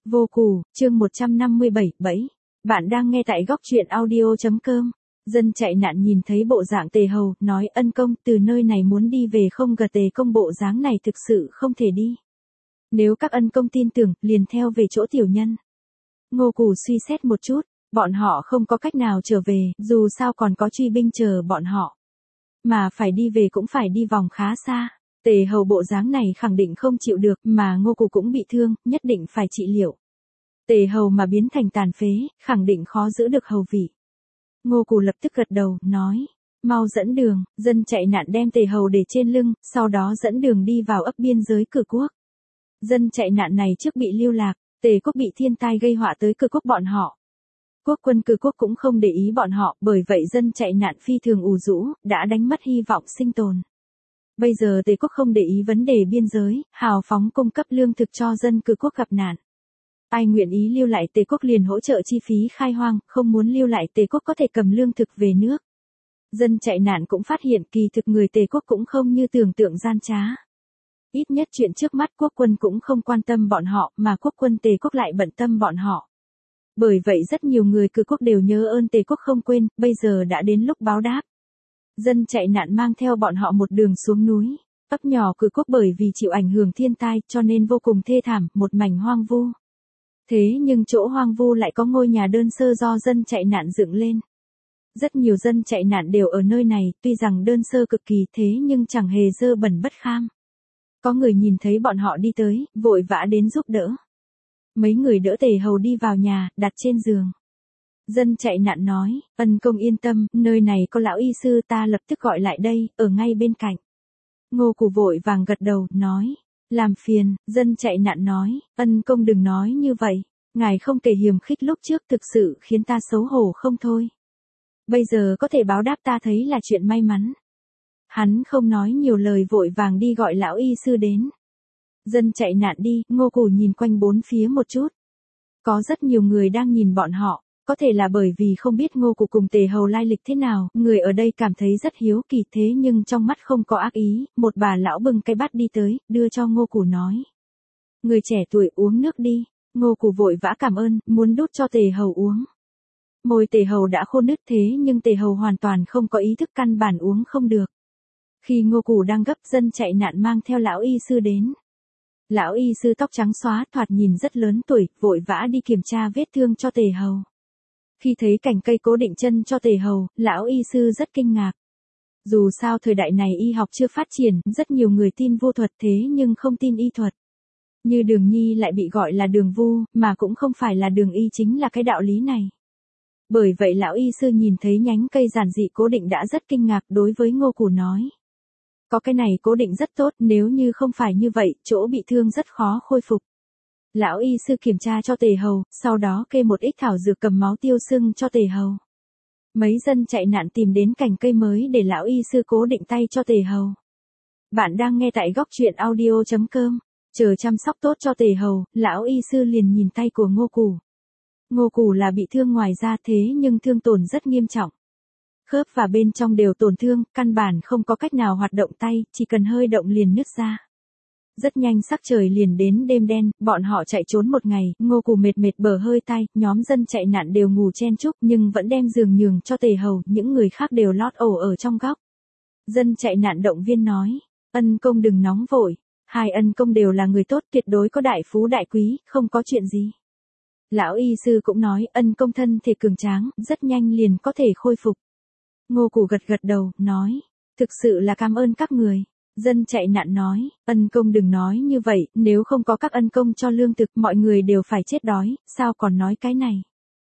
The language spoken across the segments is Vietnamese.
Vô Cù, chương 157, bẫy. Bạn đang nghe tại góc truyện audio.com. Dân chạy nạn nhìn thấy bộ dạng Tề Hầu, nói ân công từ nơi này muốn đi về không gật Tề công bộ dáng này thực sự không thể đi. Nếu các ân công tin tưởng, liền theo về chỗ tiểu nhân. Ngô Cù suy xét một chút, bọn họ không có cách nào trở về, dù sao còn có truy binh chờ bọn họ. Mà phải đi về cũng phải đi vòng khá xa. Tề Hầu bộ dáng này khẳng định không chịu được, mà Ngô Cù cũng bị thương, nhất định phải trị liệu. Tề Hầu mà biến thành tàn phế, khẳng định khó giữ được hầu vị. Ngô Cù lập tức gật đầu, nói, mau dẫn đường. Dân chạy nạn đem Tề Hầu để trên lưng, sau đó dẫn đường đi vào ấp biên giới Cử Quốc. Dân chạy nạn này trước bị lưu lạc, Tề quốc bị thiên tai gây họa tới Cử Quốc bọn họ. Quốc quân Cử Quốc cũng không để ý bọn họ, bởi vậy dân chạy nạn phi thường ủ rũ, đã đánh mất hy vọng sinh tồn. Bây giờ Tề quốc không để ý vấn đề biên giới, hào phóng cung cấp lương thực cho dân Cử Quốc gặp nạn. Ai nguyện ý lưu lại Tề quốc liền hỗ trợ chi phí khai hoang, không muốn lưu lại Tề quốc có thể cầm lương thực về nước. Dân chạy nạn cũng phát hiện kỳ thực người Tề quốc cũng không như tưởng tượng gian trá. Ít nhất chuyện trước mắt quốc quân cũng không quan tâm bọn họ, mà quốc quân Tề quốc lại bận tâm bọn họ. Bởi vậy rất nhiều người Cử Quốc đều nhớ ơn Tề quốc không quên, bây giờ đã đến lúc báo đáp. Dân chạy nạn mang theo bọn họ một đường xuống núi. Ấp nhỏ Cử Quốc bởi vì chịu ảnh hưởng thiên tai cho nên vô cùng thê thảm, một mảnh hoang vu. Thế nhưng chỗ hoang vu lại có ngôi nhà đơn sơ do dân chạy nạn dựng lên. Rất nhiều dân chạy nạn đều ở nơi này, tuy rằng đơn sơ cực kỳ thế nhưng chẳng hề dơ bẩn bất kham. Có người nhìn thấy bọn họ đi tới, vội vã đến giúp đỡ. Mấy người đỡ Tề Hầu đi vào nhà, đặt trên giường. Dân chạy nạn nói, ân công yên tâm, nơi này có lão y sư ta lập tức gọi lại đây, ở ngay bên cạnh. Ngô Cù vội vàng gật đầu, nói, làm phiền. Dân chạy nạn nói, ân công đừng nói như vậy, ngài không kể hiềm khích lúc trước thực sự khiến ta xấu hổ không thôi. Bây giờ có thể báo đáp ta thấy là chuyện may mắn. Hắn không nói nhiều lời vội vàng đi gọi lão y sư đến. Dân chạy nạn đi, Ngô Cù nhìn quanh bốn phía một chút. Có rất nhiều người đang nhìn bọn họ, có thể là bởi vì không biết Ngô Cù cùng Tề Hầu lai lịch thế nào, người ở đây cảm thấy rất hiếu kỳ thế nhưng trong mắt không có ác ý, một bà lão bưng cái bát đi tới, đưa cho Ngô Cù nói. Người trẻ tuổi uống nước đi. Ngô Cù vội vã cảm ơn, muốn đút cho Tề Hầu uống. Môi Tề Hầu đã khô nứt thế nhưng Tề Hầu hoàn toàn không có ý thức căn bản uống không được. Khi Ngô Cù đang gấp, dân chạy nạn mang theo lão y sư đến. Lão y sư tóc trắng xóa thoạt nhìn rất lớn tuổi, vội vã đi kiểm tra vết thương cho Tề Hầu. Khi thấy cành cây cố định chân cho Tề Hầu, lão y sư rất kinh ngạc. Dù sao thời đại này y học chưa phát triển, rất nhiều người tin vô thuật thế nhưng không tin y thuật. Như Đường Nhi lại bị gọi là Đường Vu, mà cũng không phải là Đường Y chính là cái đạo lý này. Bởi vậy lão y sư nhìn thấy nhánh cây giản dị cố định đã rất kinh ngạc đối với Ngô Cù nói. Có cái này cố định rất tốt, nếu như không phải như vậy, chỗ bị thương rất khó khôi phục. Lão y sư kiểm tra cho Tề Hầu, sau đó kê một ít thảo dược cầm máu tiêu sưng cho Tề Hầu. Mấy dân chạy nạn tìm đến cành cây mới để lão y sư cố định tay cho Tề Hầu. Bạn đang nghe tại góc truyện audio.com. Chờ chăm sóc tốt cho Tề Hầu, lão y sư liền nhìn tay của Ngô Cù. Ngô Cù là bị thương ngoài da thế nhưng thương tổn rất nghiêm trọng. Khớp và bên trong đều tổn thương, căn bản không có cách nào hoạt động tay, chỉ cần hơi động liền nứt ra. Rất nhanh sắc trời liền đến đêm đen, bọn họ chạy trốn một ngày, Ngô Cù mệt bờ hơi tay, nhóm dân chạy nạn đều ngủ chen chúc nhưng vẫn đem giường nhường cho Tề Hầu, những người khác đều lót ổ ở trong góc. Dân chạy nạn động viên nói, ân công đừng nóng vội, hai ân công đều là người tốt, tuyệt đối có đại phú đại quý, không có chuyện gì. Lão y sư cũng nói, ân công thân thể cường tráng, rất nhanh liền có thể khôi phục. Ngô Cù gật đầu, nói, thực sự là cảm ơn các người. Dân chạy nạn nói, ân công đừng nói như vậy, nếu không có các ân công cho lương thực mọi người đều phải chết đói, sao còn nói cái này.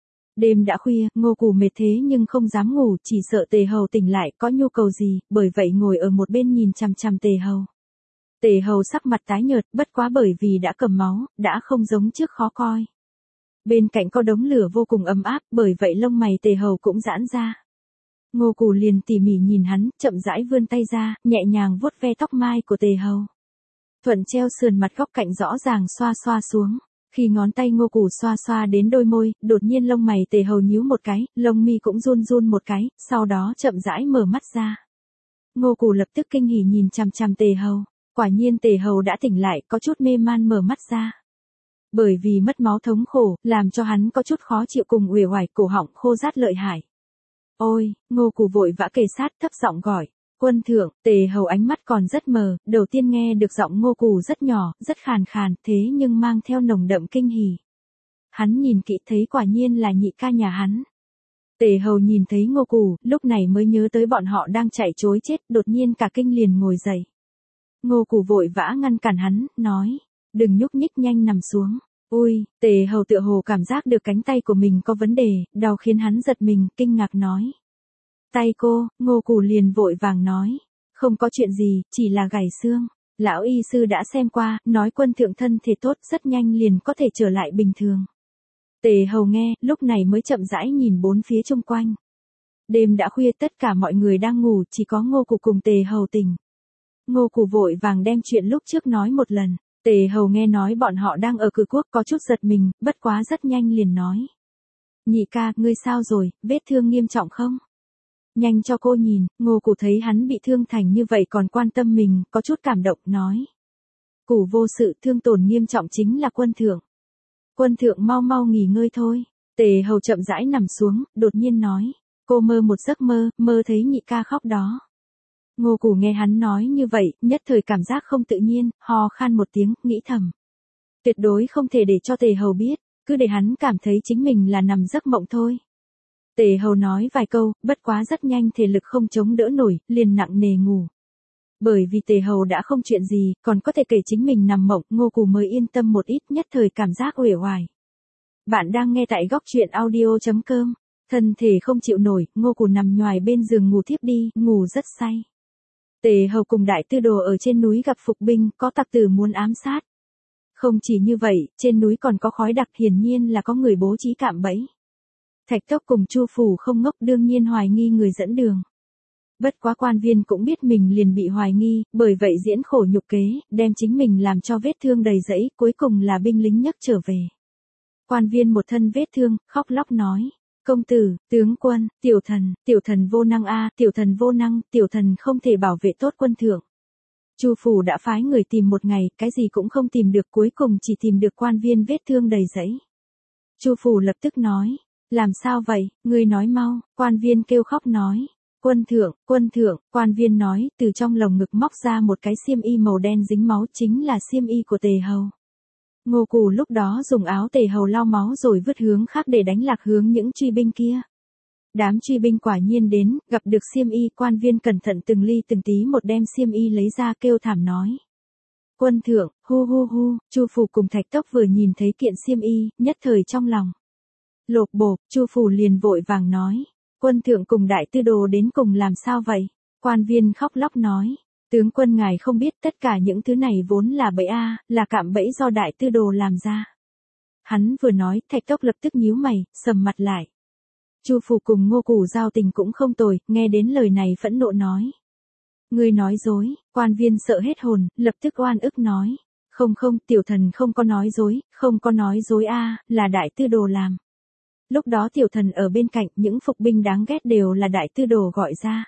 Đêm đã khuya, Ngô Cù mệt thế nhưng không dám ngủ, chỉ sợ Tề Hầu tỉnh lại có nhu cầu gì, bởi vậy ngồi ở một bên nhìn chằm chằm Tề Hầu. Tề Hầu sắc mặt tái nhợt, bất quá bởi vì đã cầm máu, đã không giống trước khó coi. Bên cạnh có đống lửa vô cùng ấm áp, bởi vậy lông mày Tề Hầu cũng giãn ra. Ngô Cù liền tỉ mỉ nhìn hắn, chậm rãi vươn tay ra, nhẹ nhàng vuốt ve tóc mai của Tề Hầu. Thuận treo sườn mặt góc cạnh rõ ràng xoa xoa xuống. Khi ngón tay Ngô Cù xoa xoa đến đôi môi, đột nhiên lông mày Tề Hầu nhíu một cái, lông mi cũng run run một cái, sau đó chậm rãi mở mắt ra. Ngô Cù lập tức kinh hỉ nhìn chằm chằm Tề Hầu. Quả nhiên Tề Hầu đã tỉnh lại, có chút mê man mở mắt ra. Bởi vì mất máu thống khổ, làm cho hắn có chút khó chịu cùng uể oải, cổ họng khô rát lợi hại. Ôi, Ngô Cù vội vã kề sát thấp giọng gọi. Quân thượng, Tề Hầu ánh mắt còn rất mờ, đầu tiên nghe được giọng Ngô Cù rất nhỏ, rất khàn khàn, thế nhưng mang theo nồng đậm kinh hỉ. Hắn nhìn kỹ thấy quả nhiên là nhị ca nhà hắn. Tề Hầu nhìn thấy Ngô Cù, lúc này mới nhớ tới bọn họ đang chạy trối chết, đột nhiên cả kinh liền ngồi dậy. Ngô Cù vội vã ngăn cản hắn, nói, đừng nhúc nhích, nhanh nằm xuống. Ui, Tề Hầu tựa hồ cảm giác được cánh tay của mình có vấn đề, đau khiến hắn giật mình, kinh ngạc nói. Tay cô, Ngô Cù liền vội vàng nói. Không có chuyện gì, chỉ là gãy xương. Lão y sư đã xem qua, nói quân thượng thân thể tốt, rất nhanh liền có thể trở lại bình thường. Tề Hầu nghe, lúc này mới chậm rãi nhìn bốn phía xung quanh. Đêm đã khuya, tất cả mọi người đang ngủ, chỉ có Ngô Cù cùng Tề Hầu tỉnh. Ngô Cù vội vàng đem chuyện lúc trước nói một lần. Tề Hầu nghe nói bọn họ đang ở Cử Quốc có chút giật mình, bất quá rất nhanh liền nói. Nhị ca, ngươi sao rồi, vết thương nghiêm trọng không? Nhanh cho cô nhìn. Ngô Cù thấy hắn bị thương thành như vậy còn quan tâm mình, có chút cảm động, nói. Cù vô sự, thương tổn nghiêm trọng chính là quân thượng. Quân thượng mau mau nghỉ ngơi thôi. Tề Hầu chậm rãi nằm xuống, đột nhiên nói. Cô mơ một giấc mơ, mơ thấy nhị ca khóc đó. Ngô Cù nghe hắn nói như vậy, nhất thời cảm giác không tự nhiên, ho khan một tiếng, nghĩ thầm. Tuyệt đối không thể để cho Tề Hầu biết, cứ để hắn cảm thấy chính mình là nằm giấc mộng thôi. Tề Hầu nói vài câu, bất quá rất nhanh thể lực không chống đỡ nổi, liền nặng nề ngủ. Bởi vì Tề Hầu đã không chuyện gì, còn có thể kể chính mình nằm mộng, Ngô Cù mới yên tâm một ít, nhất thời cảm giác uể oải. Bạn đang nghe tại góc truyện audio.com. Thân thể không chịu nổi, Ngô Cù nằm nhoài bên giường ngủ thiếp đi, ngủ rất say. Tề Hầu cùng Đại Tư Đồ ở trên núi gặp phục binh, có tặc tử muốn ám sát. Không chỉ như vậy, trên núi còn có khói đặc, hiển nhiên là có người bố trí cạm bẫy. Thạch Tốc cùng Chu Phủ không ngốc, đương nhiên hoài nghi người dẫn đường. Bất quá quan viên cũng biết mình liền bị hoài nghi, bởi vậy diễn khổ nhục kế, đem chính mình làm cho vết thương đầy rẫy, cuối cùng là binh lính nhấc trở về. Quan viên một thân vết thương, khóc lóc nói. Công tử, tướng quân, tiểu thần vô năng a, tiểu thần vô năng, tiểu thần không thể bảo vệ tốt quân thượng. Chu Phủ đã phái người tìm một ngày, cái gì cũng không tìm được, cuối cùng chỉ tìm được quan viên vết thương đầy rẫy. Chu Phủ lập tức nói, làm sao vậy, ngươi nói mau. Quan viên kêu khóc nói, quân thượng, quan viên nói, từ trong lồng ngực móc ra một cái xiêm y màu đen dính máu, chính là xiêm y của Tề Hầu. Ngô Cù lúc đó dùng áo Tề Hầu lau máu rồi vứt hướng khác để đánh lạc hướng những truy binh kia. Đám truy binh quả nhiên đến, gặp được xiêm y, quan viên cẩn thận từng ly từng tí một đem xiêm y lấy ra, kêu thảm nói. Quân thượng, hu hu hu. Chu Phủ cùng Thạch Tốc vừa nhìn thấy kiện xiêm y, nhất thời trong lòng lột bột. Chu Phủ liền vội vàng nói. Quân thượng cùng Đại Tư Đồ đến cùng làm sao vậy? Quan viên khóc lóc nói. Tướng quân ngài không biết, tất cả những thứ này vốn là bẫy a, là cạm bẫy do Đại Tư Đồ làm ra. Hắn vừa nói, Thạch Tốc lập tức nhíu mày, sầm mặt lại. Chu Phủ cùng Ngô Cù giao tình cũng không tồi, nghe đến lời này phẫn nộ nói. Ngươi nói dối. Quan viên sợ hết hồn, lập tức oan ức nói. Không không, tiểu thần không có nói dối, không có nói dối a, là Đại Tư Đồ làm. Lúc đó tiểu thần ở bên cạnh, những phục binh đáng ghét đều là Đại Tư Đồ gọi ra.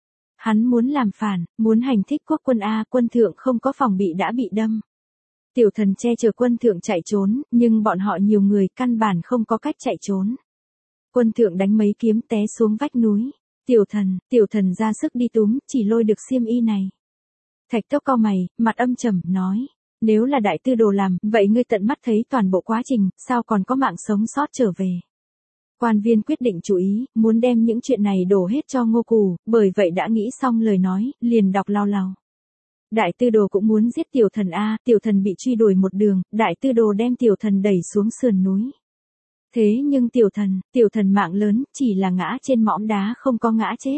Hắn muốn làm phản, muốn hành thích quốc quân a, quân thượng không có phòng bị đã bị đâm. Tiểu thần che chở quân thượng chạy trốn, nhưng bọn họ nhiều người, căn bản không có cách chạy trốn. Quân thượng đánh mấy kiếm té xuống vách núi. Tiểu thần ra sức đi túm, chỉ lôi được xiêm y này. Thạch Tốc cau mày, mặt âm trầm, nói. Nếu là Đại Tư Đồ làm, vậy ngươi tận mắt thấy toàn bộ quá trình, sao còn có mạng sống sót trở về? Quan viên quyết định chú ý, muốn đem những chuyện này đổ hết cho Ngô Cù, bởi vậy đã nghĩ xong lời nói, liền đọc lao lao. Đại Tư Đồ cũng muốn giết tiểu thần a, tiểu thần bị truy đuổi một đường, Đại Tư Đồ đem tiểu thần đẩy xuống sườn núi. Thế nhưng tiểu thần mạng lớn, chỉ là ngã trên mỏm đá không có ngã chết.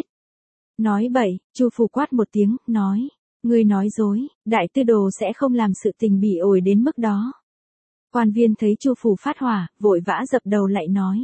Nói bậy, Chu Phủ quát một tiếng, nói. Ngươi nói dối, Đại Tư Đồ sẽ không làm sự tình bị ổi đến mức đó. Quan viên thấy Chu Phủ phát hỏa, vội vã dập đầu lại nói.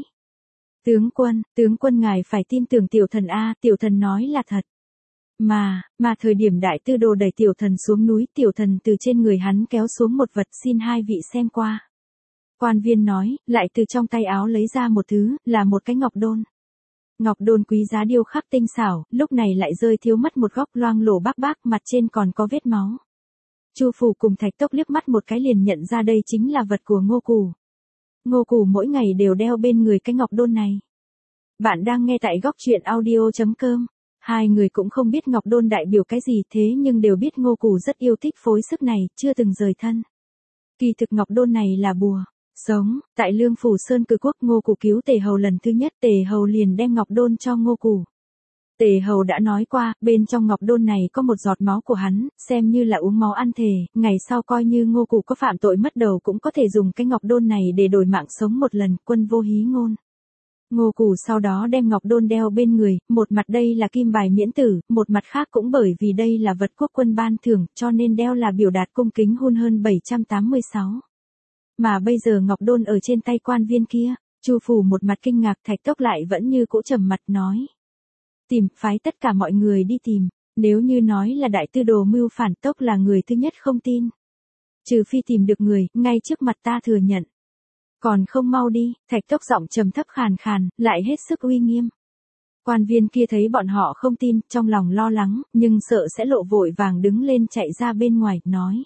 Tướng quân ngài phải tin tưởng tiểu thần a, tiểu thần nói là thật. Mà thời điểm Đại Tư Đồ đẩy tiểu thần xuống núi, tiểu thần từ trên người hắn kéo xuống một vật, xin hai vị xem qua. Quan viên nói, lại từ trong tay áo lấy ra một thứ, là một cái ngọc đôn. Ngọc đôn quý giá điêu khắc tinh xảo, lúc này lại rơi thiếu mất một góc, loang lổ bác bác, mặt trên còn có vết máu. Chu Phủ cùng Thạch Tốc liếc mắt một cái liền nhận ra đây chính là vật của Ngô Cù. Ngô Cù mỗi ngày đều đeo bên người cái ngọc đôn này. Bạn đang nghe tại góc truyện audio.com. Hai người cũng không biết ngọc đôn đại biểu cái gì thế nhưng đều biết Ngô Cù rất yêu thích phối sức này, chưa từng rời thân. Kỳ thực ngọc đôn này là bùa sống, tại Lương Phủ Sơn Cử Quốc Ngô Cù cứu Tề Hầu lần thứ nhất, Tề Hầu liền đem ngọc đôn cho Ngô Cù. Tề Hầu đã nói qua, bên trong ngọc đôn này có một giọt máu của hắn, xem như là uống máu ăn thề, ngày sau coi như Ngô Cù có phạm tội mất đầu cũng có thể dùng cái ngọc đôn này để đổi mạng sống một lần, quân vô hí ngôn. Ngô Cù sau đó đem ngọc đôn đeo bên người, một mặt đây là kim bài miễn tử, một mặt khác cũng bởi vì đây là vật quốc quân ban thưởng, cho nên đeo là biểu đạt cung kính hun hơn 786. Mà bây giờ ngọc đôn ở trên tay quan viên kia, Chu Phủ một mặt kinh ngạc, Thạch Tốc lại vẫn như cũ trầm mặt nói. Tìm, phái tất cả mọi người đi tìm, nếu như nói là đại tư đồ mưu phản, Tốc là người thứ nhất không tin. Trừ phi tìm được người, ngay trước mặt ta thừa nhận. Còn không mau đi, Thạch Tốc giọng trầm thấp khàn khàn, lại hết sức uy nghiêm. Quan viên kia thấy bọn họ không tin, trong lòng lo lắng, nhưng sợ sẽ lộ vội vàng đứng lên chạy ra bên ngoài, nói.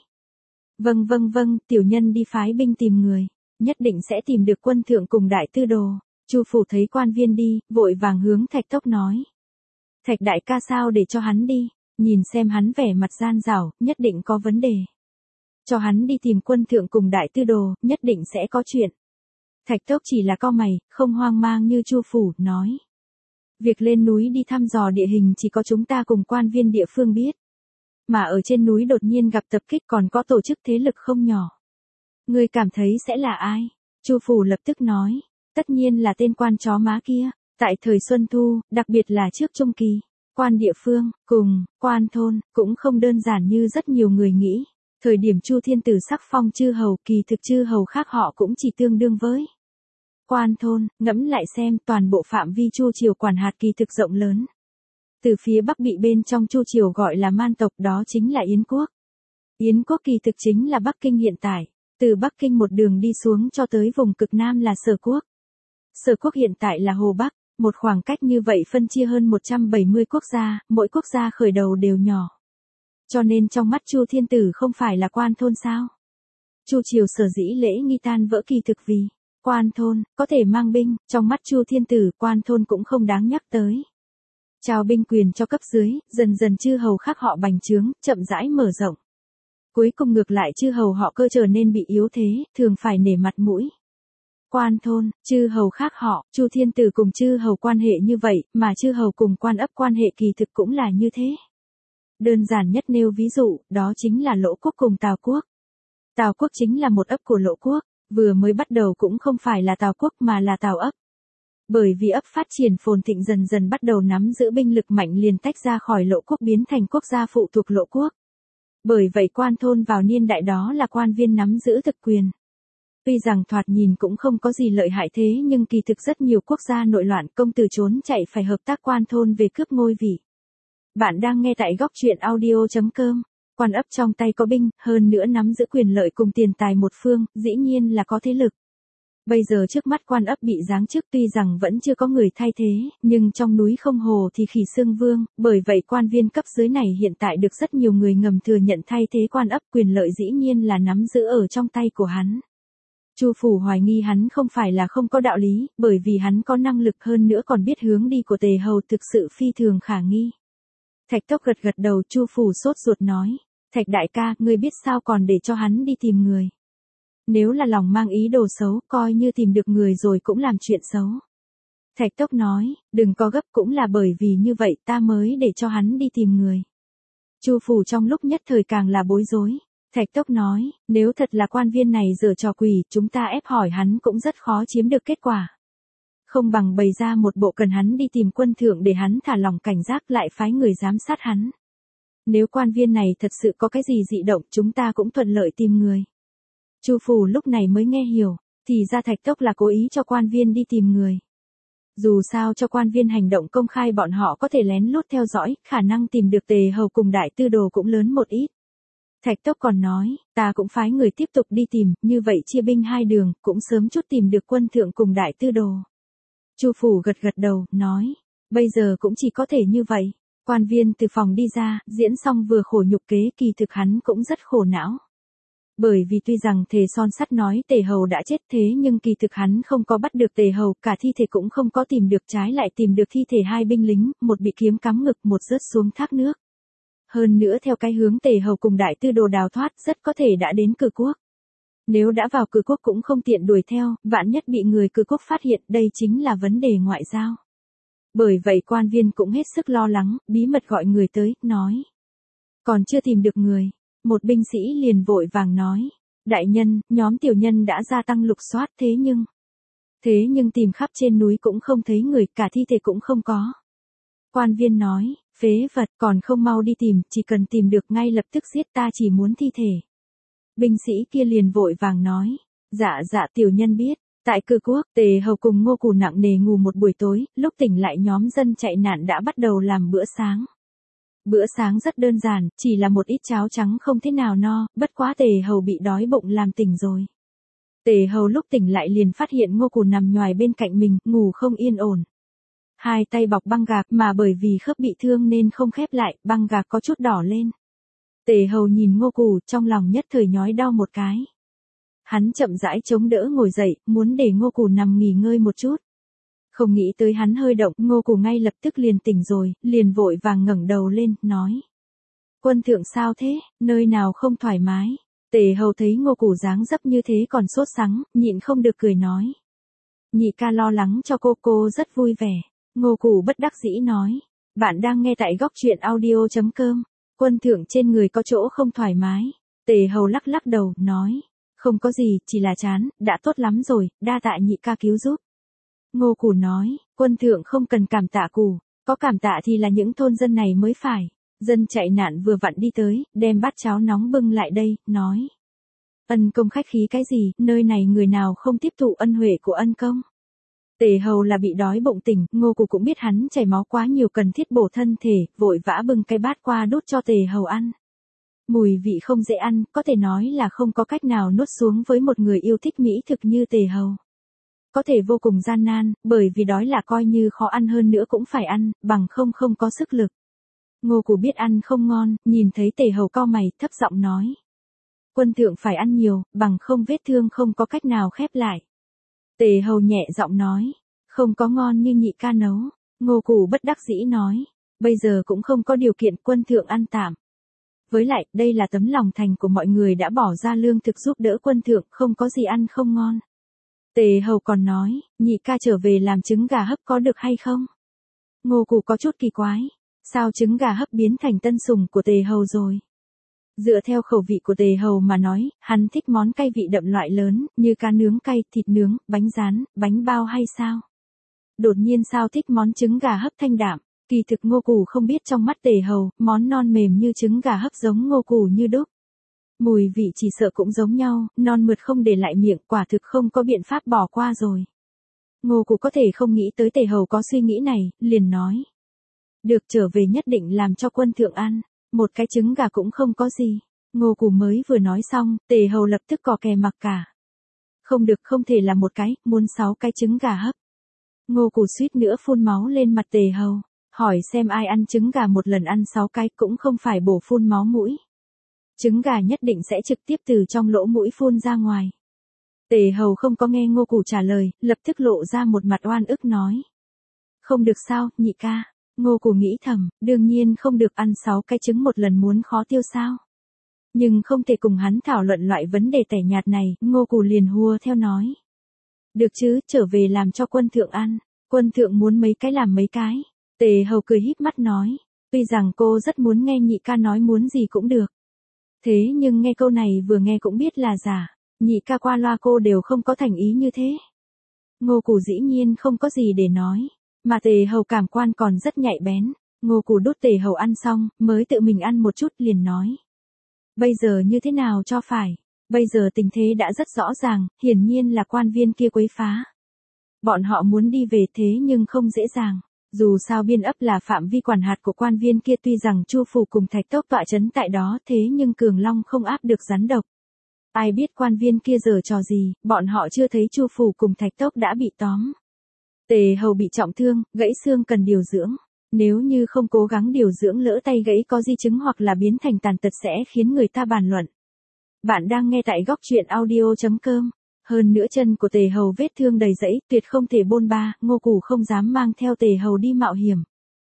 Vâng, tiểu nhân đi phái binh tìm người, nhất định sẽ tìm được quân thượng cùng đại tư đồ. Chu Phủ thấy quan viên đi, vội vàng hướng Thạch Tốc nói. Thạch đại ca sao để cho hắn đi, nhìn xem hắn vẻ mặt gian dảo, nhất định có vấn đề. Cho hắn đi tìm quân thượng cùng đại tư đồ, nhất định sẽ có chuyện. Thạch Tốc chỉ là cau mày, không hoang mang như Chu Phủ, nói. Việc lên núi đi thăm dò địa hình chỉ có chúng ta cùng quan viên địa phương biết. Mà ở trên núi đột nhiên gặp tập kích còn có tổ chức thế lực không nhỏ. Ngươi cảm thấy sẽ là ai? Chu Phủ lập tức nói. Tất nhiên là tên quan chó má kia. Tại thời Xuân Thu, đặc biệt là trước Trung Kỳ, quan địa phương, cùng, quan thôn, cũng không đơn giản như rất nhiều người nghĩ. Thời điểm Chu Thiên Tử sắc phong chư hầu, kỳ thực chư hầu khác họ cũng chỉ tương đương với quan thôn, ngẫm lại xem toàn bộ phạm vi Chu triều quản hạt kỳ thực rộng lớn. Từ phía bắc bị bên trong Chu triều gọi là Man tộc, đó chính là Yến quốc. Yến quốc kỳ thực chính là Bắc Kinh hiện tại, từ Bắc Kinh một đường đi xuống cho tới vùng cực Nam là Sở quốc. Sở quốc hiện tại là Hồ Bắc, một khoảng cách như vậy phân chia hơn 170 quốc gia, mỗi quốc gia khởi đầu đều nhỏ. Cho nên trong mắt Chu Thiên Tử không phải là quan thôn sao? Chu triều sở dĩ lễ nghi tan vỡ kỳ thực vì quan thôn có thể mang binh, trong mắt Chu Thiên Tử quan thôn cũng không đáng nhắc tới. Trao binh quyền cho cấp dưới, dần dần chư hầu khác họ bành trướng, chậm rãi mở rộng. Cuối cùng ngược lại chư hầu họ cơ trở nên bị yếu thế, thường phải nể mặt mũi. Quan thôn, chư hầu khác họ, Chu Thiên Tử cùng chư hầu quan hệ như vậy, mà chư hầu cùng quan ấp quan hệ kỳ thực cũng là như thế. Đơn giản nhất nêu ví dụ, đó chính là Lỗ quốc cùng Tào quốc. Tào quốc chính là một ấp của Lỗ quốc, vừa mới bắt đầu cũng không phải là Tào quốc mà là Tào ấp. Bởi vì ấp phát triển phồn thịnh dần dần bắt đầu nắm giữ binh lực mạnh liền tách ra khỏi Lỗ quốc biến thành quốc gia phụ thuộc Lỗ quốc. Bởi vậy quan thôn vào niên đại đó là quan viên nắm giữ thực quyền. Tuy rằng thoạt nhìn cũng không có gì lợi hại thế nhưng kỳ thực rất nhiều quốc gia nội loạn công tử trốn chạy phải hợp tác quan thôn về cướp ngôi vị. Bạn đang nghe tại góc truyện audio.com. Quan ấp trong tay có binh, hơn nữa nắm giữ quyền lợi cùng tiền tài một phương, dĩ nhiên là có thế lực. Bây giờ trước mắt quan ấp bị giáng chức tuy rằng vẫn chưa có người thay thế, nhưng trong núi không hồ thì khỉ xương vương, bởi vậy quan viên cấp dưới này hiện tại được rất nhiều người ngầm thừa nhận thay thế quan ấp, quyền lợi dĩ nhiên là nắm giữ ở trong tay của hắn. Chu Phủ hoài nghi hắn không phải là không có đạo lý, bởi vì hắn có năng lực hơn nữa còn biết hướng đi của Tề Hầu thực sự phi thường khả nghi. Thạch Tốc gật gật đầu, Chu Phủ sốt ruột nói, Thạch đại ca, ngươi biết sao còn để cho hắn đi tìm người. Nếu là lòng mang ý đồ xấu, coi như tìm được người rồi cũng làm chuyện xấu. Thạch Tốc nói, đừng có gấp, cũng là bởi vì như vậy ta mới để cho hắn đi tìm người. Chu Phủ trong lúc nhất thời càng là bối rối. Thạch Tốc nói, nếu thật là quan viên này giở trò quỷ, chúng ta ép hỏi hắn cũng rất khó chiếm được kết quả. Không bằng bày ra một bộ cần hắn đi tìm quân thượng để hắn thả lòng cảnh giác lại phái người giám sát hắn. Nếu quan viên này thật sự có cái gì dị động chúng ta cũng thuận lợi tìm người. Chu Phủ lúc này mới nghe hiểu, thì ra Thạch Tốc là cố ý cho quan viên đi tìm người. Dù sao cho quan viên hành động công khai bọn họ có thể lén lút theo dõi, khả năng tìm được Tề Hầu cùng đại tư đồ cũng lớn một ít. Thạch Tốc còn nói, ta cũng phái người tiếp tục đi tìm, như vậy chia binh hai đường, cũng sớm chút tìm được quân thượng cùng đại tư đồ. Chu Phủ gật gật đầu, nói, bây giờ cũng chỉ có thể như vậy. Quan viên từ phòng đi ra, diễn xong vừa khổ nhục kế, kỳ thực hắn cũng rất khổ não. Bởi vì tuy rằng thề son sắt nói Tề Hầu đã chết, thế nhưng kỳ thực hắn không có bắt được Tề Hầu, cả thi thể cũng không có tìm được, trái lại tìm được thi thể hai binh lính, một bị kiếm cắm ngực, một rớt xuống thác nước. Hơn nữa theo cái hướng Tề Hầu cùng đại tư đồ đào thoát, rất có thể đã đến Cử Quốc. Nếu đã vào Cử Quốc cũng không tiện đuổi theo, vạn nhất bị người Cử Quốc phát hiện, đây chính là vấn đề ngoại giao. Bởi vậy quan viên cũng hết sức lo lắng, bí mật gọi người tới, nói. Còn chưa tìm được người. Một binh sĩ liền vội vàng nói. Đại nhân, nhóm tiểu nhân đã gia tăng lục soát, thế nhưng tìm khắp trên núi cũng không thấy người, cả thi thể cũng không có. Quan viên nói, phế vật, còn không mau đi tìm, chỉ cần tìm được ngay lập tức giết, ta chỉ muốn thi thể. Binh sĩ kia liền vội vàng nói. Dạ tiểu nhân biết. Tại Cử Quốc, Tề Hầu cùng Ngô Cù nặng nề ngủ một buổi tối, lúc tỉnh lại nhóm dân chạy nạn đã bắt đầu làm bữa sáng. Bữa sáng rất đơn giản, chỉ là một ít cháo trắng không thế nào no, bất quá Tề Hầu bị đói bụng làm tỉnh rồi. Tề Hầu lúc tỉnh lại liền phát hiện Ngô Cù nằm nhoài bên cạnh mình, ngủ không yên ổn. Hai tay bọc băng gạc mà bởi vì khớp bị thương nên không khép lại, băng gạc có chút đỏ lên. Tề Hầu nhìn Ngô Cù, trong lòng nhất thời nhói đau một cái. Hắn chậm rãi chống đỡ ngồi dậy, muốn để Ngô Cù nằm nghỉ ngơi một chút. Không nghĩ tới hắn hơi động, Ngô Cù ngay lập tức liền tỉnh rồi, liền vội vàng ngẩng đầu lên, nói. Quân thượng sao thế, nơi nào không thoải mái? Tề Hầu thấy Ngô Cù dáng dấp như thế còn sốt sắng, nhịn không được cười nói. Nhị ca lo lắng cho cô rất vui vẻ. Ngô Cù bất đắc dĩ nói. Bạn đang nghe tại góc truyện audio.com. Quân thượng trên người có chỗ không thoải mái. Tề Hầu lắc lắc đầu, nói. Không có gì, chỉ là chán, đã tốt lắm rồi, đa tạ nhị ca cứu giúp. Ngô Cù nói, quân thượng không cần cảm tạ Cù, có cảm tạ thì là những thôn dân này mới phải. Dân chạy nạn vừa vặn đi tới, đem bát cháo nóng bưng lại đây, nói. Ân công khách khí cái gì, nơi này người nào không tiếp thụ ân huệ của ân công. Tề Hầu là bị đói bụng tỉnh, Ngô Cù cũng biết hắn chảy máu quá nhiều cần thiết bổ thân thể, vội vã bưng cái bát qua đút cho Tề Hầu ăn. Mùi vị không dễ ăn, có thể nói là không có cách nào nuốt xuống với một người yêu thích mỹ thực như Tề Hầu. Có thể vô cùng gian nan, bởi vì đói là coi như khó ăn hơn nữa cũng phải ăn, bằng không có sức lực. Ngô Cù biết ăn không ngon, nhìn thấy Tề Hầu cau mày, thấp giọng nói. Quân thượng phải ăn nhiều, bằng không vết thương không có cách nào khép lại. Tề Hầu nhẹ giọng nói, không có ngon như nhị ca nấu. Ngô Cù bất đắc dĩ nói, bây giờ cũng không có điều kiện, quân thượng ăn tạm. Với lại, đây là tấm lòng thành của mọi người đã bỏ ra lương thực giúp đỡ quân thượng, không có gì ăn không ngon. Tề Hầu còn nói, nhị ca trở về làm trứng gà hấp có được hay không? Ngô Cù có chút kỳ quái, sao trứng gà hấp biến thành tân sủng của Tề Hầu rồi? Dựa theo khẩu vị của Tề Hầu mà nói, hắn thích món cay vị đậm loại lớn, như cá nướng cay, thịt nướng, bánh rán, bánh bao hay sao? Đột nhiên sao thích món trứng gà hấp thanh đạm? Kỳ thực Ngô Cù không biết trong mắt Tề Hầu, món non mềm như trứng gà hấp giống Ngô Cù như đúc. Mùi vị chỉ sợ cũng giống nhau, non mượt không để lại miệng, quả thực không có biện pháp bỏ qua rồi. Ngô Cù có thể không nghĩ tới Tề Hầu có suy nghĩ này, liền nói. Được, trở về nhất định làm cho quân thượng ăn, một cái trứng gà cũng không có gì. Ngô Cù mới vừa nói xong, Tề Hầu lập tức cò kè mặc cả. Không được, không thể là một cái, muốn 6 cái trứng gà hấp. Ngô Cù suýt nữa phun máu lên mặt Tề Hầu. Hỏi xem ai ăn trứng gà một lần ăn 6 cái cũng không phải bổ phun máu mũi. Trứng gà nhất định sẽ trực tiếp từ trong lỗ mũi phun ra ngoài. Tề Hầu không có nghe Ngô Cù trả lời, lập tức lộ ra một mặt oan ức nói. Không được sao, nhị ca. Ngô Cù nghĩ thầm, đương nhiên không được, ăn 6 cái trứng một lần muốn khó tiêu sao. Nhưng không thể cùng hắn thảo luận loại vấn đề tẻ nhạt này, Ngô Cù liền hùa theo nói. Được chứ, trở về làm cho quân thượng ăn, quân thượng muốn mấy cái làm mấy cái. Tề Hầu cười híp mắt nói, tuy rằng cô rất muốn nghe nhị ca nói muốn gì cũng được. Thế nhưng nghe câu này vừa nghe cũng biết là giả, nhị ca qua loa cô đều không có thành ý như thế. Ngô Cù dĩ nhiên không có gì để nói, mà Tề Hầu cảm quan còn rất nhạy bén. Ngô Cù đút Tề Hầu ăn xong, mới tự mình ăn một chút liền nói. Bây giờ như thế nào cho phải, bây giờ tình thế đã rất rõ ràng, hiển nhiên là quan viên kia quấy phá. Bọn họ muốn đi về thế nhưng không dễ dàng. Dù sao biên ấp là phạm vi quản hạt của quan viên kia, tuy rằng Chu Phủ cùng Thạch Tốc tọa trấn tại đó, thế nhưng Cường Long không áp được rắn độc. Ai biết quan viên kia giở trò gì, bọn họ chưa thấy Chu Phủ cùng Thạch Tốc đã bị tóm. Tề Hầu bị trọng thương, gãy xương cần điều dưỡng. Nếu như không cố gắng điều dưỡng lỡ tay gãy có di chứng hoặc là biến thành tàn tật sẽ khiến người ta bàn luận. Bạn đang nghe tại góc truyện audio.com. Hơn nữa chân của Tề Hầu vết thương đầy rẫy, tuyệt không thể bôn ba, Ngô Củ không dám mang theo Tề Hầu đi mạo hiểm.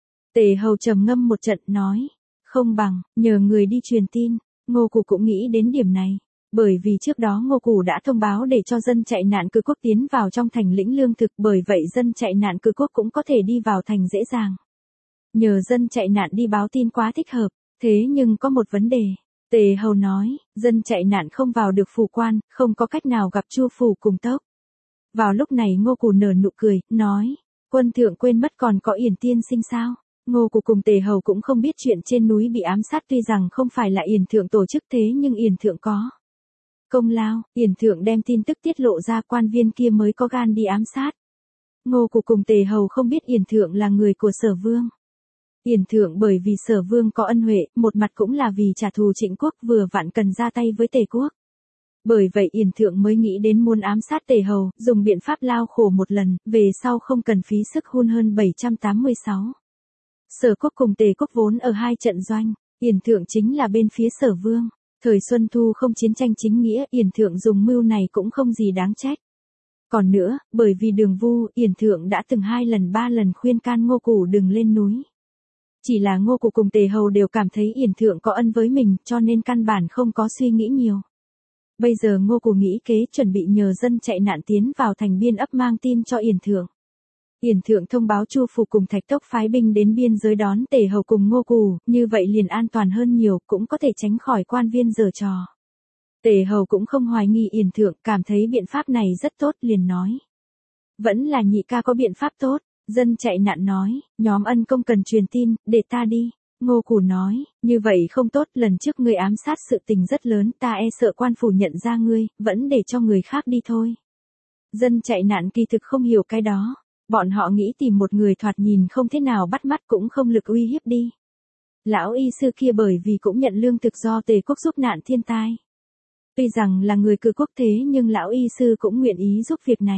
Tề Hầu trầm ngâm một trận nói, không bằng, nhờ người đi truyền tin. Ngô Củ cũng nghĩ đến điểm này. Bởi vì trước đó Ngô Củ đã thông báo để cho dân chạy nạn cư quốc tiến vào trong thành lĩnh lương thực, bởi vậy dân chạy nạn cư quốc cũng có thể đi vào thành dễ dàng. Nhờ dân chạy nạn đi báo tin quá thích hợp, thế nhưng có một vấn đề. Tề Hầu nói, dân chạy nạn không vào được phủ quan, không có cách nào gặp Chu phủ cùng tốc. Vào lúc này Ngô Củ nở nụ cười, nói, quân thượng quên mất còn có Yển tiên sinh sao? Ngô Củ cùng Tề Hầu cũng không biết chuyện trên núi bị ám sát, tuy rằng không phải là Yển thượng tổ chức thế nhưng Yển thượng có công lao, Yển thượng đem tin tức tiết lộ ra, quan viên kia mới có gan đi ám sát. Ngô Củ cùng Tề Hầu không biết Yển thượng là người của Sở Vương. Yển thượng bởi vì Sở Vương có ân huệ, một mặt cũng là vì trả thù Trịnh quốc, vừa vặn cần ra tay với Tề quốc. Bởi vậy Yển thượng mới nghĩ đến muốn ám sát Tề Hầu, dùng biện pháp lao khổ một lần, về sau không cần phí sức hun hơn 786. Sở quốc cùng Tề quốc vốn ở hai trận doanh, Yển thượng chính là bên phía Sở Vương. Thời Xuân Thu không chiến tranh chính nghĩa, Yển thượng dùng mưu này cũng không gì đáng trách. Còn nữa, bởi vì Đường Vu, Yển thượng đã từng 2 lần 3 lần khuyên can Ngô Củ đừng lên núi. Chỉ là Ngô Củ cùng Tề Hầu đều cảm thấy Yển thượng có ân với mình, cho nên căn bản không có suy nghĩ nhiều. Bây giờ Ngô Củ nghĩ kế chuẩn bị nhờ dân chạy nạn tiến vào thành biên ấp mang tin cho Yển thượng. Yển thượng thông báo Chu phủ cùng Thạch Tốc phái binh đến biên giới đón Tề Hầu cùng Ngô Củ, như vậy liền an toàn hơn nhiều, cũng có thể tránh khỏi quan viên giở trò. Tề Hầu cũng không hoài nghi Yển thượng, cảm thấy biện pháp này rất tốt, liền nói. Vẫn là nhị ca có biện pháp tốt. Dân chạy nạn nói, nhóm ân công cần truyền tin, để ta đi. Ngô Củ nói, như vậy không tốt, lần trước ngươi ám sát sự tình rất lớn, ta e sợ quan phủ nhận ra ngươi, vẫn để cho người khác đi thôi. Dân chạy nạn kỳ thực không hiểu cái đó. Bọn họ nghĩ tìm một người thoạt nhìn không thế nào bắt mắt cũng không lực uy hiếp đi. Lão y sư kia bởi vì cũng nhận lương thực do Tề quốc giúp nạn thiên tai. Tuy rằng là người cư quốc thế nhưng lão y sư cũng nguyện ý giúp việc này.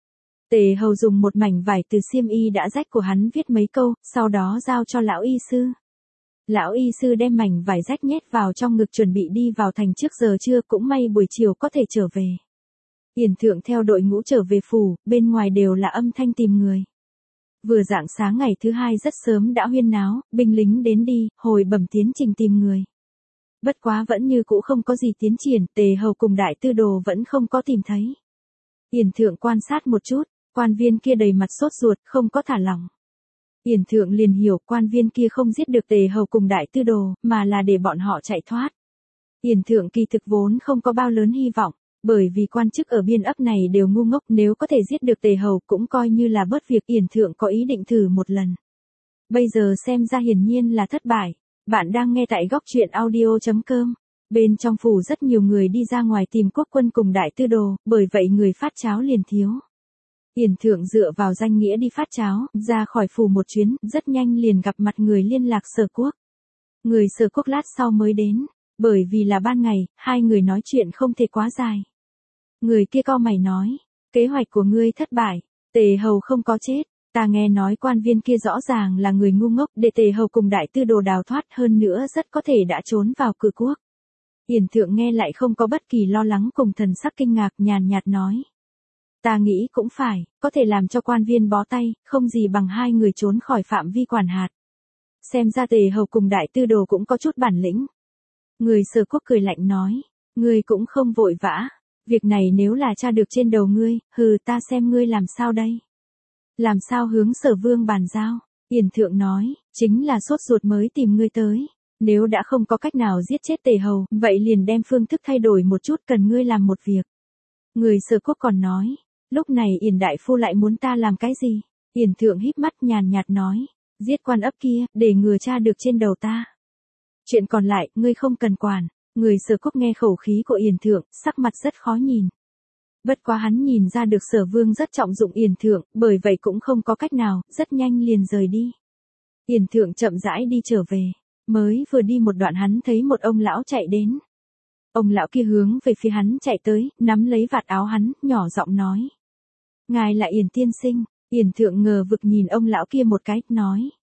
Tề Hầu dùng một mảnh vải từ xiêm y đã rách của hắn viết mấy câu, sau đó giao cho lão y sư. Lão y sư đem mảnh vải rách nhét vào trong ngực chuẩn bị đi vào thành trước giờ trưa, cũng may buổi chiều có thể trở về. Yển thượng theo đội ngũ trở về phủ, bên ngoài đều là âm thanh tìm người. Vừa rạng sáng ngày thứ 2 rất sớm đã huyên náo, binh lính đến đi, hồi bẩm tiến trình tìm người. Bất quá vẫn như cũ không có gì tiến triển, Tề Hầu cùng đại tư đồ vẫn không có tìm thấy. Yển thượng quan sát một chút, quan viên kia đầy mặt sốt ruột, không có thả lỏng. Yển thượng liền hiểu quan viên kia không giết được Tề Hầu cùng đại tư đồ, mà là để bọn họ chạy thoát. Yển thượng kỳ thực vốn không có bao lớn hy vọng, bởi vì quan chức ở biên ấp này đều ngu ngốc, nếu có thể giết được Tề Hầu cũng coi như là bớt việc. Yển thượng có ý định thử một lần. Bây giờ xem ra hiển nhiên là thất bại. Bạn đang nghe tại góc truyện audio.com. Bên trong phủ rất nhiều người đi ra ngoài tìm quốc quân cùng đại tư đồ, bởi vậy người phát cháo liền thiếu. Yển thượng dựa vào danh nghĩa đi phát cháo, ra khỏi phủ một chuyến, rất nhanh liền gặp mặt người liên lạc Sở quốc. Người Sở quốc lát sau mới đến, bởi vì là ban ngày, hai người nói chuyện không thể quá dài. Người kia cau mày nói, kế hoạch của ngươi thất bại, Tề Hầu không có chết, ta nghe nói quan viên kia rõ ràng là người ngu ngốc, để Tề Hầu cùng đại tư đồ đào thoát, hơn nữa rất có thể đã trốn vào cử quốc. Yển thượng nghe lại không có bất kỳ lo lắng cùng thần sắc kinh ngạc, nhàn nhạt nói. Ta nghĩ cũng phải, có thể làm cho quan viên bó tay, không gì bằng hai người trốn khỏi phạm vi quản hạt. Xem ra Tề Hầu cùng đại tư đồ cũng có chút bản lĩnh. Người Sở quốc cười lạnh nói, ngươi cũng không vội vã, việc này nếu là tra được trên đầu ngươi, ta xem ngươi làm sao đây. Làm sao hướng Sở Vương bàn giao, Yển thượng nói, chính là sốt ruột mới tìm ngươi tới. Nếu đã không có cách nào giết chết Tề Hầu, vậy liền đem phương thức thay đổi một chút, cần ngươi làm một việc. Người Sở quốc còn nói, lúc này Yển đại phu lại muốn ta làm cái gì? Yển thượng híp mắt nhàn nhạt nói, giết quan ấp kia, để ngừa tra được trên đầu ta. Chuyện còn lại, ngươi không cần quản. Người Sở quốc nghe khẩu khí của Yển thượng, sắc mặt rất khó nhìn. Bất quá hắn nhìn ra được Sở Vương rất trọng dụng Yển thượng, bởi vậy cũng không có cách nào, rất nhanh liền rời đi. Yển thượng chậm rãi đi trở về, mới vừa đi một đoạn hắn thấy một ông lão chạy đến. Ông lão kia hướng về phía hắn chạy tới, nắm lấy vạt áo hắn, nhỏ giọng nói. Ngài là Yển tiên sinh. Yển thượng ngờ vực nhìn ông lão kia một cái, nói.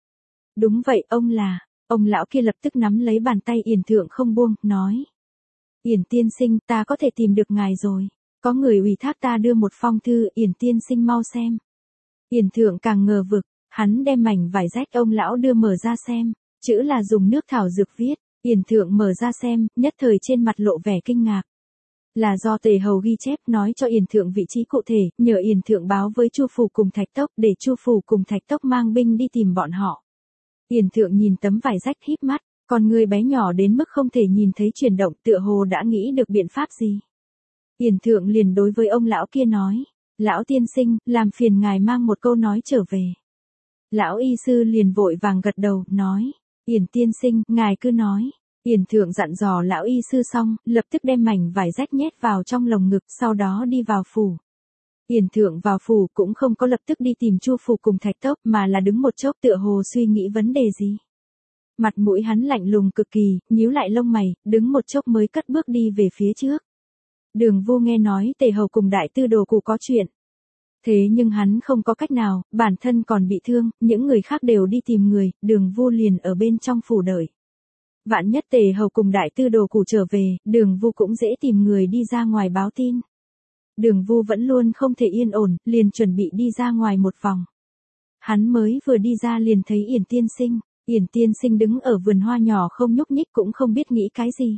Đúng vậy, ông lão kia lập tức nắm lấy bàn tay Yển Thượng không buông, nói. Yển tiên sinh, ta có thể tìm được ngài rồi. Có người ủy thác ta đưa một phong thư, Yển tiên sinh mau xem. Yển Thượng càng ngờ vực, hắn đem mảnh vải rách ông lão đưa mở ra xem, chữ là dùng nước thảo dược viết. Yển Thượng mở ra xem, nhất thời trên mặt lộ vẻ kinh ngạc. Là do Tề Hầu ghi chép nói cho Yển Thượng vị trí cụ thể, nhờ Yển Thượng báo với Chu Phủ cùng Thạch Tốc để Chu Phủ cùng Thạch Tốc mang binh đi tìm bọn họ. Yển Thượng nhìn tấm vải rách híp mắt, con người bé nhỏ đến mức không thể nhìn thấy chuyển động, tựa hồ đã nghĩ được biện pháp gì. Yển Thượng liền đối với ông lão kia nói, lão tiên sinh, làm phiền ngài mang một câu nói trở về. Lão y sư liền vội vàng gật đầu, nói, Yển tiên sinh, ngài cứ nói. Yển Thượng dặn dò lão y sư xong, lập tức đem mảnh vải rách nhét vào trong lồng ngực, sau đó đi vào phủ. Yển Thượng vào phủ cũng không có lập tức đi tìm Chu Phủ cùng Thạch Tốc, mà là đứng một chốc tựa hồ suy nghĩ vấn đề gì. Mặt mũi hắn lạnh lùng cực kỳ, nhíu lại lông mày, đứng một chốc mới cất bước đi về phía trước. Đường Vu nghe nói Tề Hầu cùng Đại Tư Đồ Cụ có chuyện. Thế nhưng hắn không có cách nào, bản thân còn bị thương, những người khác đều đi tìm người, Đường Vu liền ở bên trong phủ đợi. Vạn nhất Tề Hầu cùng Đại Tư Đồ Cụ trở về, Đường Vu cũng dễ tìm người đi ra ngoài báo tin. Đường Vu vẫn luôn không thể yên ổn, liền chuẩn bị đi ra ngoài một vòng. Hắn mới vừa đi ra liền thấy Yển tiên sinh. Yển tiên sinh đứng ở vườn hoa nhỏ không nhúc nhích cũng không biết nghĩ cái gì.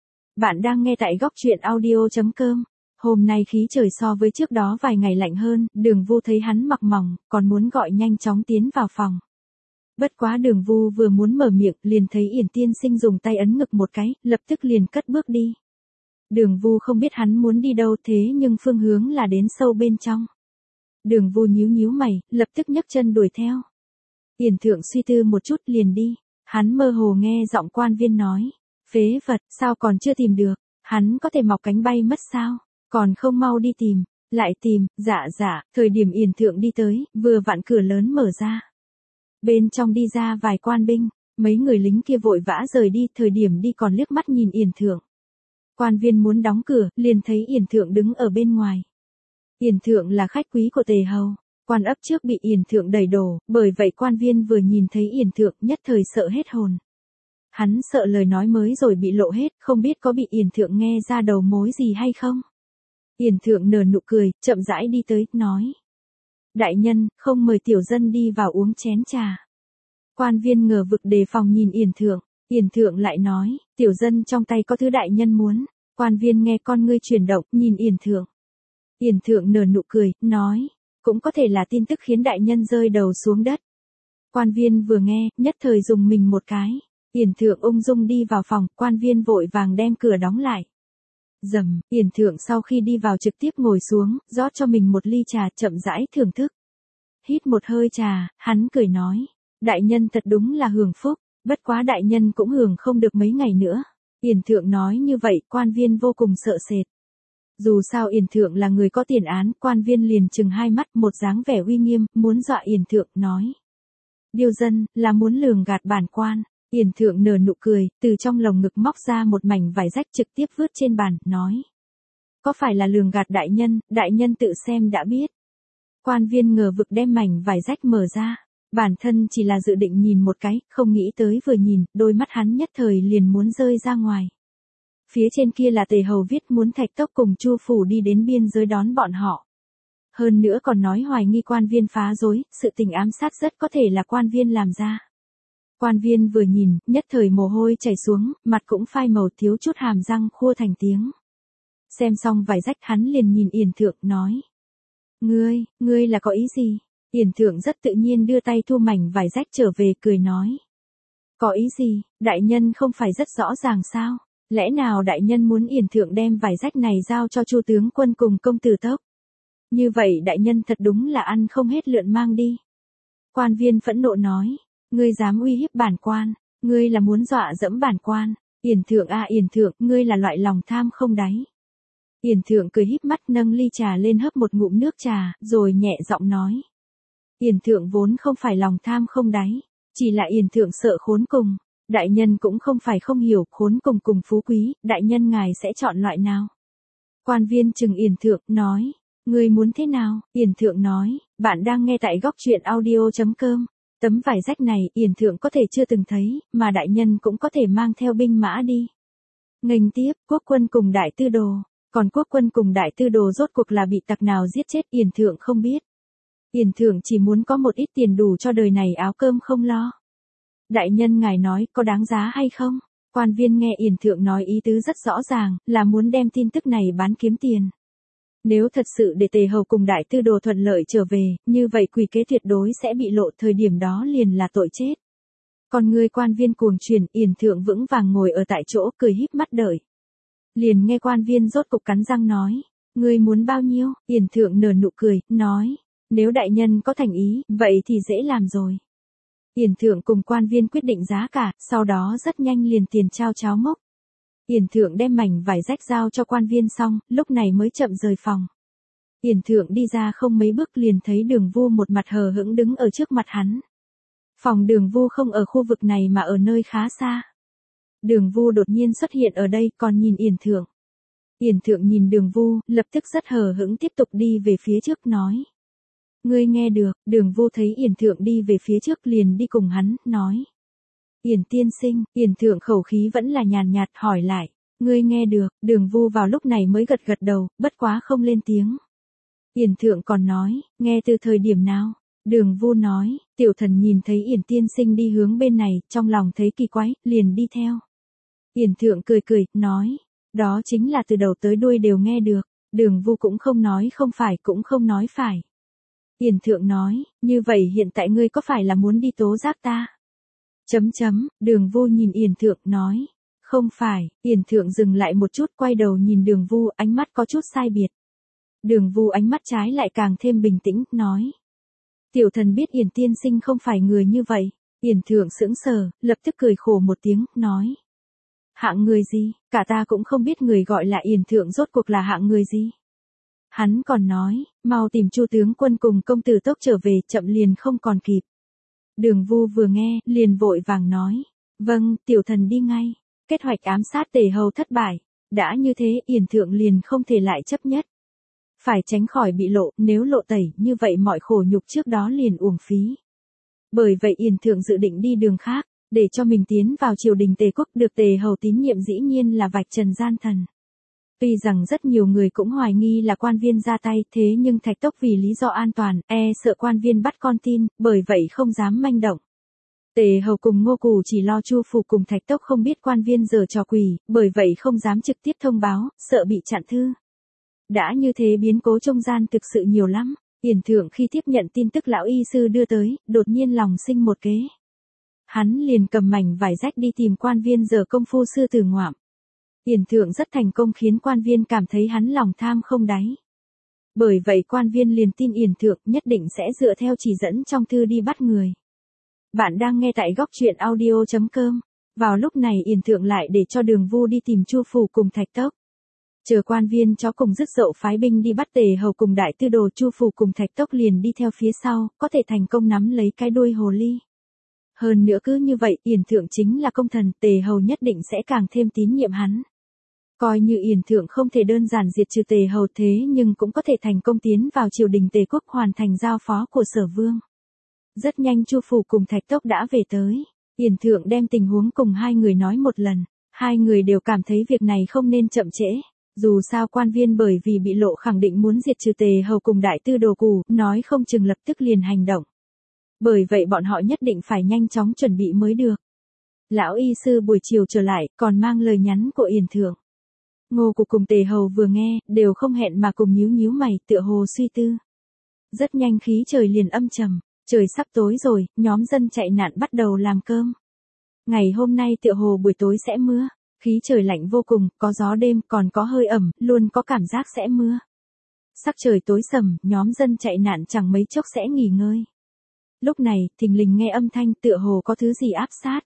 Bạn đang nghe tại góc truyện audio.com. Hôm nay khí trời so với trước đó vài ngày lạnh hơn, Đường Vu thấy hắn mặc mỏng, còn muốn gọi nhanh chóng tiến vào phòng. Bất quá Đường Vu vừa muốn mở miệng, liền thấy Yển tiên sinh dùng tay ấn ngực một cái, lập tức liền cất bước đi. Đường Vu không biết hắn muốn đi đâu, thế nhưng phương hướng là đến sâu bên trong. Đường Vu nhíu nhíu mày, lập tức nhấc chân đuổi theo. Yển Thượng suy tư một chút liền đi, hắn mơ hồ nghe giọng quan viên nói, phế vật, sao còn chưa tìm được, hắn có thể mọc cánh bay mất sao, còn không mau đi tìm, lại tìm, dạ, thời điểm Yển Thượng đi tới, vừa vặn cửa lớn mở ra. Bên trong đi ra vài quan binh, mấy người lính kia vội vã rời đi, thời điểm đi còn liếc mắt nhìn Yển Thượng. Quan viên muốn đóng cửa, liền thấy Yển Thượng đứng ở bên ngoài. Yển Thượng là khách quý của Tề Hầu. Quan ấp trước bị Yển Thượng đẩy đổ, bởi vậy quan viên vừa nhìn thấy Yển Thượng nhất thời sợ hết hồn. Hắn sợ lời nói mới rồi bị lộ hết, không biết có bị Yển Thượng nghe ra đầu mối gì hay không. Yển Thượng nở nụ cười, chậm rãi đi tới, nói. Đại nhân, không mời tiểu dân đi vào uống chén trà. Quan viên ngờ vực đề phòng nhìn Yển Thượng. Yển Thượng lại nói, tiểu dân trong tay có thứ đại nhân muốn. Quan viên nghe con ngươi chuyển động, nhìn Yển Thượng. Yển Thượng nở nụ cười, nói. Cũng có thể là tin tức khiến đại nhân rơi đầu xuống đất. Quan viên vừa nghe, nhất thời dùng mình một cái. Yển Thượng ung dung đi vào phòng, quan viên vội vàng đem cửa đóng lại. Rầm, Yển Thượng sau khi đi vào trực tiếp ngồi xuống, rót cho mình một ly trà, chậm rãi thưởng thức. Hít một hơi trà, hắn cười nói. Đại nhân thật đúng là hưởng phúc, bất quá đại nhân cũng hưởng không được mấy ngày nữa. Yển Thượng nói như vậy, quan viên vô cùng sợ sệt. Dù sao Yển Thượng là người có tiền án, quan viên liền trừng hai mắt, một dáng vẻ uy nghiêm, muốn dọa Yển Thượng, nói. Điêu dân, là muốn lường gạt bản quan. Yển Thượng nở nụ cười, từ trong lồng ngực móc ra một mảnh vải rách trực tiếp vứt trên bàn, nói. Có phải là lường gạt đại nhân tự xem đã biết. Quan viên ngờ vực đem mảnh vải rách mở ra. Bản thân chỉ là dự định nhìn một cái, không nghĩ tới vừa nhìn, đôi mắt hắn nhất thời liền muốn rơi ra ngoài. Phía trên kia là Tề Hầu viết muốn Thạch Tốc cùng Chu Phủ đi đến biên giới đón bọn họ. Hơn nữa còn nói hoài nghi quan viên phá rối, sự tình ám sát rất có thể là quan viên làm ra. Quan viên vừa nhìn, nhất thời mồ hôi chảy xuống, mặt cũng phai màu, thiếu chút hàm răng khua thành tiếng. Xem xong vải rách hắn liền nhìn Yển Thượng, nói. Ngươi là có ý gì? Yển Thượng rất tự nhiên đưa tay thu mảnh vải rách trở về, cười nói. Có ý gì, đại nhân không phải rất rõ ràng sao? Lẽ nào đại nhân muốn Yển Thượng đem vải rách này giao cho Chu tướng quân cùng công tử Tốc? Như vậy đại nhân thật đúng là ăn không hết lượn mang đi. Quan viên phẫn nộ nói, ngươi dám uy hiếp bản quan, ngươi là muốn dọa dẫm bản quan. Yển Thượng Yển Thượng, ngươi là loại lòng tham không đáy. Yển Thượng cười híp mắt nâng ly trà lên hấp một ngụm nước trà, rồi nhẹ giọng nói. Yển Thượng vốn không phải lòng tham không đáy, chỉ là Yển Thượng sợ khốn cùng. Đại nhân cũng không phải không hiểu, khốn cùng cùng phú quý, đại nhân ngài sẽ chọn loại nào? Quan viên trừng Yển Thượng, nói, ngươi muốn thế nào? Yển Thượng nói, bạn đang nghe tại góc truyện audio.com. Tấm vải rách này, Yển Thượng có thể chưa từng thấy, mà đại nhân cũng có thể mang theo binh mã đi. Nghênh tiếp, quốc quân cùng đại tư đồ. Còn quốc quân cùng đại tư đồ rốt cuộc là bị tặc nào giết chết, Yển Thượng không biết. Yển Thượng chỉ muốn có một ít tiền đủ cho đời này áo cơm không lo. Đại nhân ngài nói, có đáng giá hay không? Quan viên nghe Yển Thượng nói ý tứ rất rõ ràng, là muốn đem tin tức này bán kiếm tiền. Nếu thật sự để Tề Hầu cùng đại tư đồ thuận lợi trở về, như vậy quỷ kế tuyệt đối sẽ bị lộ, thời điểm đó liền là tội chết. Còn người quan viên cuồng chuyển, Yển Thượng vững vàng ngồi ở tại chỗ, cười híp mắt đợi. Liền nghe quan viên rốt cục cắn răng nói, ngươi muốn bao nhiêu? Yển Thượng nở nụ cười, nói, nếu đại nhân có thành ý, vậy thì dễ làm rồi. Yển Thượng cùng quan viên quyết định giá cả, sau đó rất nhanh liền tiền trao cháo mốc. Yển Thượng đem mảnh vải rách giao cho quan viên xong, lúc này mới chậm rời phòng. Yển Thượng đi ra không mấy bước liền thấy Đường Vu một mặt hờ hững đứng ở trước mặt hắn. Phòng Đường Vu không ở khu vực này mà ở nơi khá xa. Đường Vu đột nhiên xuất hiện ở đây còn nhìn Yển Thượng. Yển Thượng nhìn Đường Vu, lập tức rất hờ hững tiếp tục đi về phía trước nói. Ngươi nghe được, Đường Vu thấy Yển Thượng đi về phía trước liền đi cùng hắn, nói. Yển tiên sinh, Yển Thượng khẩu khí vẫn là nhàn nhạt hỏi lại. Ngươi nghe được, Đường Vu vào lúc này mới gật gật đầu, bất quá không lên tiếng. Yển Thượng còn nói, nghe từ thời điểm nào? Đường Vu nói, tiểu thần nhìn thấy Yển tiên sinh đi hướng bên này, trong lòng thấy kỳ quái, liền đi theo. Yển Thượng cười cười, nói, đó chính là từ đầu tới đuôi đều nghe được. Đường Vu cũng không nói không phải cũng không nói phải. Yển Thượng nói, như vậy hiện tại ngươi có phải là muốn đi tố giác ta? Đường Vu nhìn Yển Thượng nói, không phải. Yển Thượng dừng lại một chút quay đầu nhìn Đường Vu, ánh mắt có chút sai biệt. Đường Vu ánh mắt trái lại càng thêm bình tĩnh, nói. Tiểu thần biết Yển tiên sinh không phải người như vậy. Yển Thượng sững sờ, lập tức cười khổ một tiếng, nói. Hạng người gì, cả ta cũng không biết người gọi là Yển Thượng rốt cuộc là hạng người gì. Hắn còn nói, mau tìm Chu tướng quân cùng công tử tốc trở về, chậm liền không còn kịp. Đường Vu vừa nghe, liền vội vàng nói, vâng, tiểu thần đi ngay. Kế hoạch ám sát Tề Hầu thất bại, đã như thế, Yển Thượng liền không thể lại chấp nhất. Phải tránh khỏi bị lộ, nếu lộ tẩy, như vậy mọi khổ nhục trước đó liền uổng phí. Bởi vậy Yển Thượng dự định đi đường khác, để cho mình tiến vào triều đình Tề quốc, được Tề Hầu tín nhiệm dĩ nhiên là vạch trần gian thần. Tuy rằng rất nhiều người cũng hoài nghi là quan viên ra tay, thế nhưng Thạch Tốc vì lý do an toàn, sợ quan viên bắt con tin, bởi vậy không dám manh động. Tề Hầu cùng Ngô Cù chỉ lo Chu Phủ cùng Thạch Tốc không biết quan viên giở trò quỷ, bởi vậy không dám trực tiếp thông báo, sợ bị chặn thư. Đã như thế biến cố trung gian thực sự nhiều lắm. Yển Thượng khi tiếp nhận tin tức lão y sư đưa tới, đột nhiên lòng sinh một kế. Hắn liền cầm mảnh vải rách đi tìm quan viên giở công phu sư tử ngoạm. Yển Thượng rất thành công khiến quan viên cảm thấy hắn lòng tham không đáy. Bởi vậy quan viên liền tin Yển Thượng nhất định sẽ dựa theo chỉ dẫn trong thư đi bắt người. Bạn đang nghe tại góc truyện audio.com. Vào lúc này Yển Thượng lại để cho Đường Vu đi tìm Chu Phủ cùng Thạch Tốc. Chờ quan viên chó cùng dứt dậu phái binh đi bắt Tề Hầu cùng đại tư đồ, Chu Phủ cùng Thạch Tốc liền đi theo phía sau, có thể thành công nắm lấy cái đuôi hồ ly. Hơn nữa cứ như vậy, Yển Thượng chính là công thần, Tề Hầu nhất định sẽ càng thêm tín nhiệm hắn. Coi như Yển Thượng không thể đơn giản diệt trừ Tề Hầu thế nhưng cũng có thể thành công tiến vào triều đình Tề quốc, hoàn thành giao phó của Sở Vương. Rất nhanh Chu Phủ cùng Thạch Tốc đã về tới. Yển Thượng đem tình huống cùng hai người nói một lần. Hai người đều cảm thấy việc này không nên chậm trễ. Dù sao quan viên bởi vì bị lộ khẳng định muốn diệt trừ Tề Hầu cùng đại tư đồ Cù, nói không chừng lập tức liền hành động. Bởi vậy bọn họ nhất định phải nhanh chóng chuẩn bị mới được. Lão y sư buổi chiều trở lại, còn mang lời nhắn của Yển Thượng. Ngô Cù cùng Tề Hầu vừa nghe, đều không hẹn mà cùng nhíu nhíu mày, tựa hồ suy tư. Rất nhanh khí trời liền âm trầm, trời sắp tối rồi, nhóm dân chạy nạn bắt đầu làm cơm. Ngày hôm nay tựa hồ buổi tối sẽ mưa, khí trời lạnh vô cùng, có gió đêm, còn có hơi ẩm, luôn có cảm giác sẽ mưa. Sắc trời tối sầm, nhóm dân chạy nạn chẳng mấy chốc sẽ nghỉ ngơi. Lúc này, thình lình nghe âm thanh tựa hồ có thứ gì áp sát.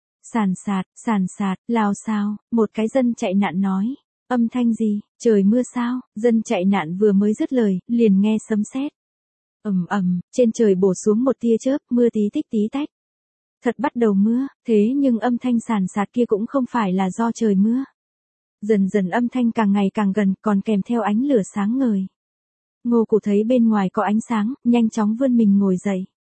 Sàn sạt, lao sao, một cái dân chạy nạn nói. Âm thanh gì, trời mưa sao, dân chạy nạn vừa mới dứt lời, liền nghe sấm sét. Trên trời bổ xuống một tia chớp, mưa tí tích tí tách. Thật bắt đầu mưa, thế nhưng âm thanh sàn sạt kia cũng không phải là do trời mưa. Dần dần âm thanh càng ngày càng gần, còn kèm theo ánh lửa sáng ngời. Ngô Cù thấy bên ngoài có ánh sáng, nhanh chóng vươn mình ngồi dậy.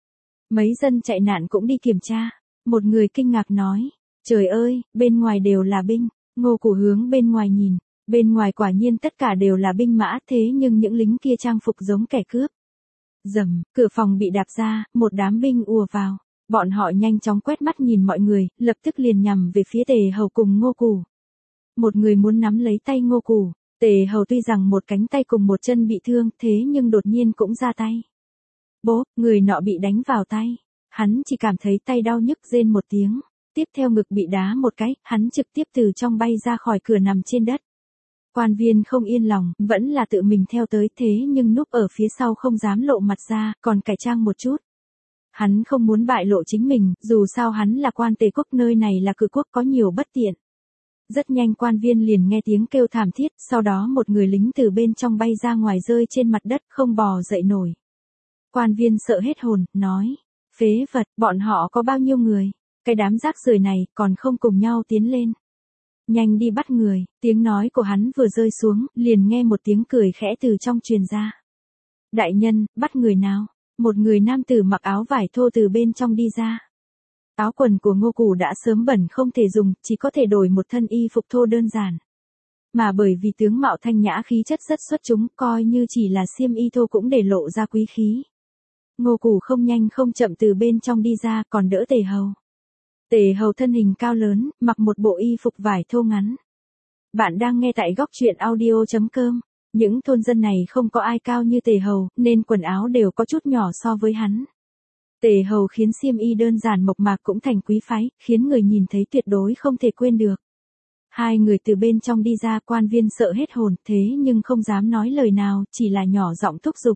Mấy dân chạy nạn cũng đi kiểm tra. Một người kinh ngạc nói, trời ơi, bên ngoài đều là binh. Ngô Củ hướng bên ngoài nhìn, bên ngoài quả nhiên tất cả đều là binh mã, thế nhưng những lính kia trang phục giống kẻ cướp. Rầm, cửa phòng bị đạp ra, một đám binh ùa vào. Bọn họ nhanh chóng quét mắt nhìn mọi người, lập tức liền nhằm về phía Tề Hầu cùng Ngô Củ. Một người muốn nắm lấy tay Ngô Củ, Tề Hầu tuy rằng một cánh tay cùng một chân bị thương, thế nhưng đột nhiên cũng ra tay. Bố, người nọ bị đánh vào tay. Hắn chỉ cảm thấy tay đau nhức rên một tiếng. Tiếp theo ngực bị đá một cái, hắn trực tiếp từ trong bay ra khỏi cửa nằm trên đất. Quan viên không yên lòng, vẫn là tự mình theo tới, thế nhưng núp ở phía sau không dám lộ mặt ra, còn cải trang một chút. Hắn không muốn bại lộ chính mình, dù sao hắn là quan Tề quốc, nơi này là cử quốc có nhiều bất tiện. Rất nhanh quan viên liền nghe tiếng kêu thảm thiết, sau đó một người lính từ bên trong bay ra ngoài rơi trên mặt đất không bò dậy nổi. Quan viên sợ hết hồn, nói, phế vật, bọn họ có bao nhiêu người, cái đám rác rưởi này còn không cùng nhau tiến lên. Nhanh đi bắt người, tiếng nói của hắn vừa rơi xuống, liền nghe một tiếng cười khẽ từ trong truyền ra. Đại nhân, bắt người nào? Một người nam tử mặc áo vải thô từ bên trong đi ra. Áo quần của Ngô Củ đã sớm bẩn không thể dùng, chỉ có thể đổi một thân y phục thô đơn giản. Mà bởi vì tướng mạo thanh nhã khí chất rất xuất chúng, coi như chỉ là xiêm y thô cũng để lộ ra quý khí. Ngô Củ không nhanh không chậm từ bên trong đi ra, còn đỡ Tề Hầu. Tề Hầu thân hình cao lớn, mặc một bộ y phục vải thô ngắn. Bạn đang nghe tại góc truyện audio.com. Những thôn dân này không có ai cao như Tề Hầu, nên quần áo đều có chút nhỏ so với hắn. Tề Hầu khiến xiêm y đơn giản mộc mạc cũng thành quý phái, khiến người nhìn thấy tuyệt đối không thể quên được. Hai người từ bên trong đi ra, quan viên sợ hết hồn, thế nhưng không dám nói lời nào, chỉ là nhỏ giọng thúc giục.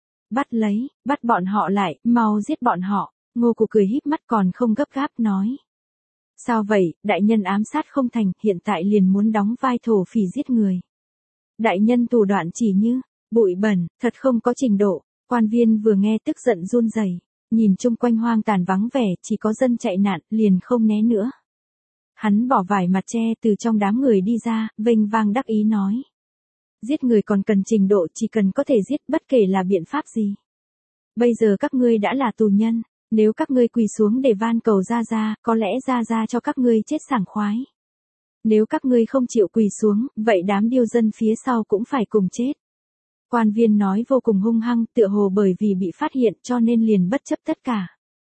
Bắt bọn họ lại, mau giết bọn họ. Ngô Củ cười híp mắt còn không gấp gáp nói. Sao vậy, đại nhân ám sát không thành, hiện tại liền muốn đóng vai thổ phỉ giết người. Đại nhân thủ đoạn chỉ như, bụi bẩn, thật không có trình độ. Quan viên vừa nghe tức giận run rẩy, nhìn chung quanh hoang tàn vắng vẻ, chỉ có dân chạy nạn, liền không né nữa. Hắn bỏ vải mặt che từ trong đám người đi ra, vênh vang đắc ý nói. Giết người còn cần trình độ, chỉ cần có thể giết bất kể là biện pháp gì. Bây giờ các ngươi đã là tù nhân, nếu các ngươi quỳ xuống để van cầu Ra, có lẽ Ra cho các ngươi chết sảng khoái. Nếu các ngươi không chịu quỳ xuống, vậy đám điêu dân phía sau cũng phải cùng chết. Quan viên nói vô cùng hung hăng, tựa hồ bởi vì bị phát hiện cho nên liền bất chấp tất cả.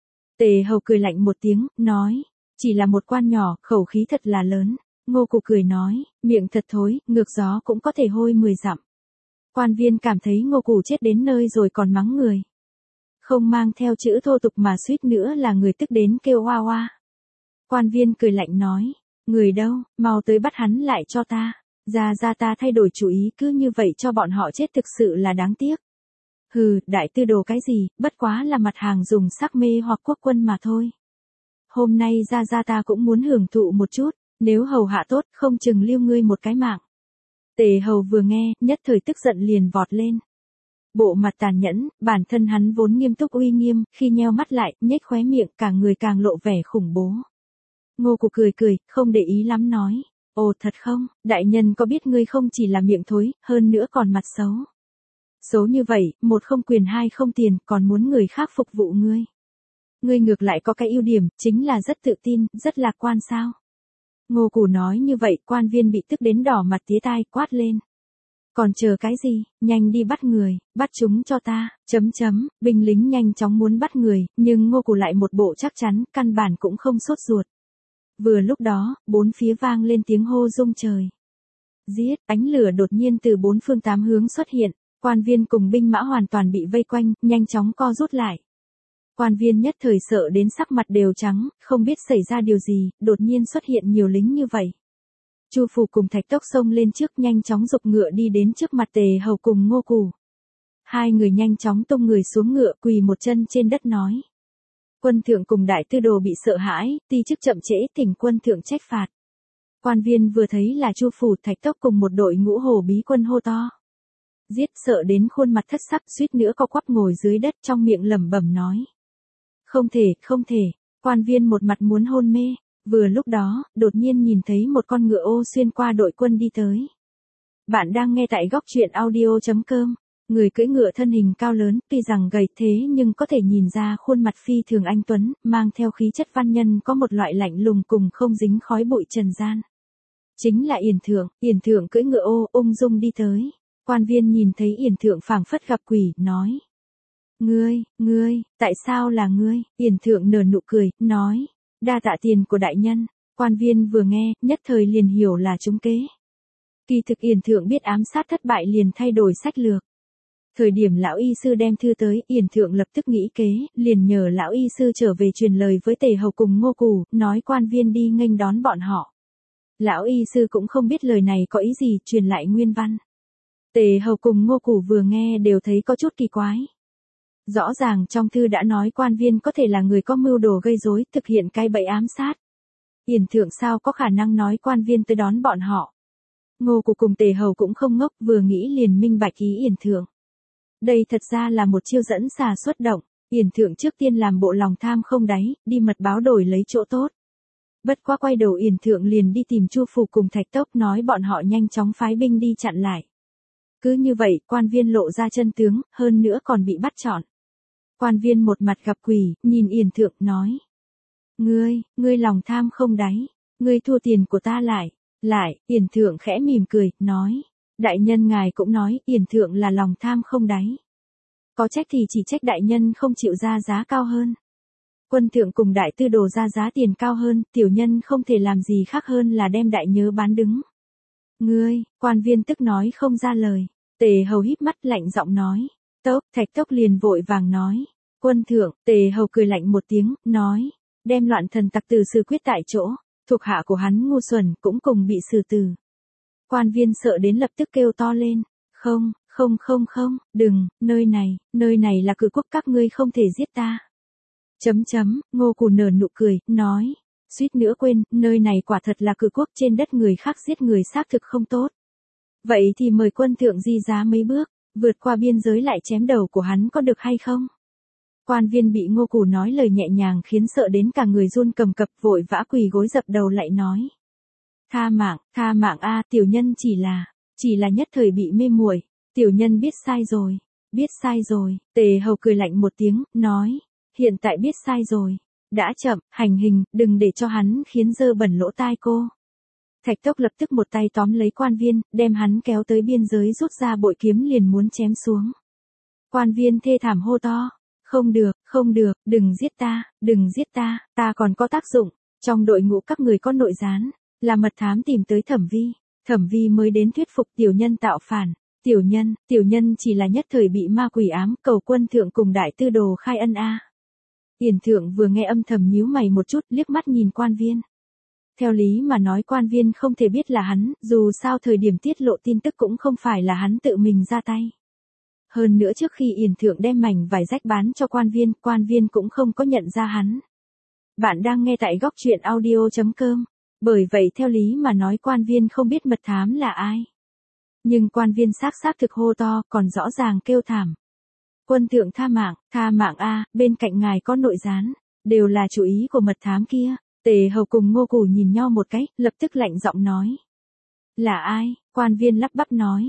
Tề Hầu cười lạnh một tiếng, nói, chỉ là một quan nhỏ, khẩu khí thật là lớn. Ngô Củ cười nói, miệng thật thối, ngược gió cũng có thể hôi 10 dặm. Quan viên cảm thấy Ngô Củ chết đến nơi rồi còn mắng người. Không mang theo chữ thô tục mà suýt nữa là người tức đến kêu oa oa. Quan viên cười lạnh nói, người đâu, mau tới bắt hắn lại cho ta. Ra ta thay đổi chủ ý, cứ như vậy cho bọn họ chết thực sự là đáng tiếc. Hừ, đại tư đồ cái gì, bất quá là mặt hàng dùng sắc mê hoặc quốc quân mà thôi. Hôm nay ra ta cũng muốn hưởng thụ một chút, nếu hầu hạ tốt không chừng lưu ngươi một cái mạng. Tề Hầu vừa nghe, nhất thời tức giận liền vọt lên. Bộ mặt tàn nhẫn, bản thân hắn vốn nghiêm túc uy nghiêm, khi nheo mắt lại, nhếch khóe miệng, cả người càng lộ vẻ khủng bố. Ngô Củ cười, không để ý lắm nói. Ồ thật không, đại nhân có biết ngươi không chỉ là miệng thối, hơn nữa còn mặt xấu. Xấu như vậy, một không quyền hai không tiền, còn muốn người khác phục vụ ngươi. Ngươi ngược lại có cái ưu điểm, chính là rất tự tin, rất lạc quan sao. Ngô Củ nói như vậy, quan viên bị tức đến đỏ mặt tía tai, quát lên. Còn chờ cái gì, nhanh đi bắt người, bắt chúng cho ta, binh lính nhanh chóng muốn bắt người, nhưng Ngô Củ lại một bộ chắc chắn, căn bản cũng không sốt ruột. Vừa lúc đó, bốn phía vang lên tiếng hô rung trời. Giết, ánh lửa đột nhiên từ bốn phương tám hướng xuất hiện, quan viên cùng binh mã hoàn toàn bị vây quanh, nhanh chóng co rút lại. Quan viên nhất thời sợ đến sắc mặt đều trắng, không biết xảy ra điều gì, đột nhiên xuất hiện nhiều lính như vậy. Chu Phủ cùng Thạch Tốc xông lên trước nhanh chóng giục ngựa đi đến trước mặt Tề Hầu cùng Ngô Củ. Hai người nhanh chóng tung người xuống ngựa quỳ một chân trên đất nói. Quân thượng cùng đại tư đồ bị sợ hãi, ti chức chậm trễ thỉnh quân thượng trách phạt. Quan viên vừa thấy là Chu Phủ Thạch Tốc cùng một đội ngũ hổ bí quân hô to. Giết sợ đến khuôn mặt thất sắc suýt nữa co quắp ngồi dưới đất trong miệng lẩm bẩm nói. Không thể, quan viên một mặt muốn hôn mê. Vừa lúc đó, đột nhiên nhìn thấy một con ngựa ô xuyên qua đội quân đi tới. Bạn đang nghe tại góc truyện audio.com. Người cưỡi ngựa thân hình cao lớn, tuy rằng gầy thế nhưng có thể nhìn ra khuôn mặt phi thường anh tuấn, mang theo khí chất văn nhân có một loại lạnh lùng cùng không dính khói bụi trần gian. Chính là Yển Thượng cưỡi ngựa ung dung đi tới. Quan viên nhìn thấy Yển Thượng phảng phất gặp quỷ, nói. Ngươi, tại sao là ngươi? Yển Thượng nở nụ cười, nói. Đa tạ tiền của đại nhân. Quan viên vừa nghe, nhất thời liền hiểu là trúng kế. Kỳ thực Yển Thượng biết ám sát thất bại liền thay đổi sách lược. Thời điểm lão y sư đem thư tới, Yển Thượng lập tức nghĩ kế, liền nhờ lão y sư trở về truyền lời với Tề Hầu cùng Ngô Cù, nói quan viên đi nghênh đón bọn họ. Lão y sư cũng không biết lời này có ý gì, truyền lại nguyên văn. Tề Hầu cùng Ngô Cù vừa nghe đều thấy có chút kỳ quái. Rõ ràng trong thư đã nói quan viên có thể là người có mưu đồ gây rối, thực hiện cái bẫy ám sát. Yển Thượng sao có khả năng nói quan viên tới đón bọn họ. Ngô Cù cùng Tề Hầu cũng không ngốc, vừa nghĩ liền minh bạch ý Yển Thượng. Đây thật ra là một chiêu dẫn xà xuất động, Yển Thượng trước tiên làm bộ lòng tham không đáy, đi mật báo đổi lấy chỗ tốt. Bất quá quay đầu Yển Thượng liền đi tìm Chu Phủ cùng Thạch Tốc nói bọn họ nhanh chóng phái binh đi chặn lại. Cứ như vậy, quan viên lộ ra chân tướng, hơn nữa còn bị bắt trọn. Quan viên một mặt gặp quỷ, nhìn Yển Thượng nói. Ngươi lòng tham không đáy, ngươi thua tiền của ta lại, Yển Thượng khẽ mỉm cười, nói. Đại nhân ngài cũng nói, Yển Thượng là lòng tham không đáy. Có trách thì chỉ trách đại nhân không chịu ra giá cao hơn. Quân thượng cùng đại tư đồ ra giá tiền cao hơn, tiểu nhân không thể làm gì khác hơn là đem đại nhớ bán đứng. Quan viên tức nói không ra lời. Tề Hầu híp mắt lạnh giọng nói. Thạch Tốc liền vội vàng nói. Quân thượng, Tề Hầu cười lạnh một tiếng, nói. Đem loạn thần tặc tử xử quyết tại chỗ, thuộc hạ của hắn ngu xuẩn cũng cùng bị xử tử. Quan viên sợ đến lập tức kêu to lên. Không, đừng, nơi này là cử quốc các ngươi không thể giết ta. Ngô Cù nở nụ cười, nói. Suýt nữa quên, nơi này quả thật là cử quốc, trên đất người khác giết người xác thực không tốt. Vậy thì mời quân thượng di giá mấy bước, vượt qua biên giới lại chém đầu của hắn có được hay không? Quan viên bị Ngô Cù nói lời nhẹ nhàng khiến sợ đến cả người run cầm cập, vội vã quỳ gối dập đầu lại nói. Tha mạng a, tiểu nhân chỉ là nhất thời bị mê muội, tiểu nhân biết sai rồi. Tề Hầu cười lạnh một tiếng, nói. Hiện tại biết sai rồi. Đã chậm, hành hình, đừng để cho hắn khiến dơ bẩn lỗ tai cô. Thạch Tốc lập tức một tay tóm lấy quan viên, đem hắn kéo tới biên giới, rút ra bội kiếm liền muốn chém xuống. Quan viên thê thảm hô to. Không được, đừng giết ta, ta còn có tác dụng. Trong đội ngũ các người có nội gián, là mật thám tìm tới Thẩm Vi mới đến thuyết phục tiểu nhân tạo phản. Tiểu nhân chỉ là nhất thời bị ma quỷ ám, cầu quân thượng cùng đại tư đồ khai ân a. Yển Thượng vừa nghe âm thầm nhíu mày một chút, liếc mắt nhìn quan viên. Theo lý mà nói quan viên không thể biết là hắn, dù sao thời điểm tiết lộ tin tức cũng không phải là hắn tự mình ra tay. Hơn nữa trước khi Yển Thượng đem mảnh vải rách bán cho quan viên cũng không có nhận ra hắn. Bạn đang nghe tại góc truyện audio.com. Bởi vậy theo lý mà nói quan viên không biết mật thám là ai. Nhưng quan viên xác thực hô to, còn rõ ràng kêu thảm. Quân thượng tha mạng a, bên cạnh ngài có nội gián, đều là chủ ý của mật thám kia. Tề Hầu cùng Ngô Cù nhìn nhau một cái, lập tức lạnh giọng nói. Là ai? Quan viên lắp bắp nói.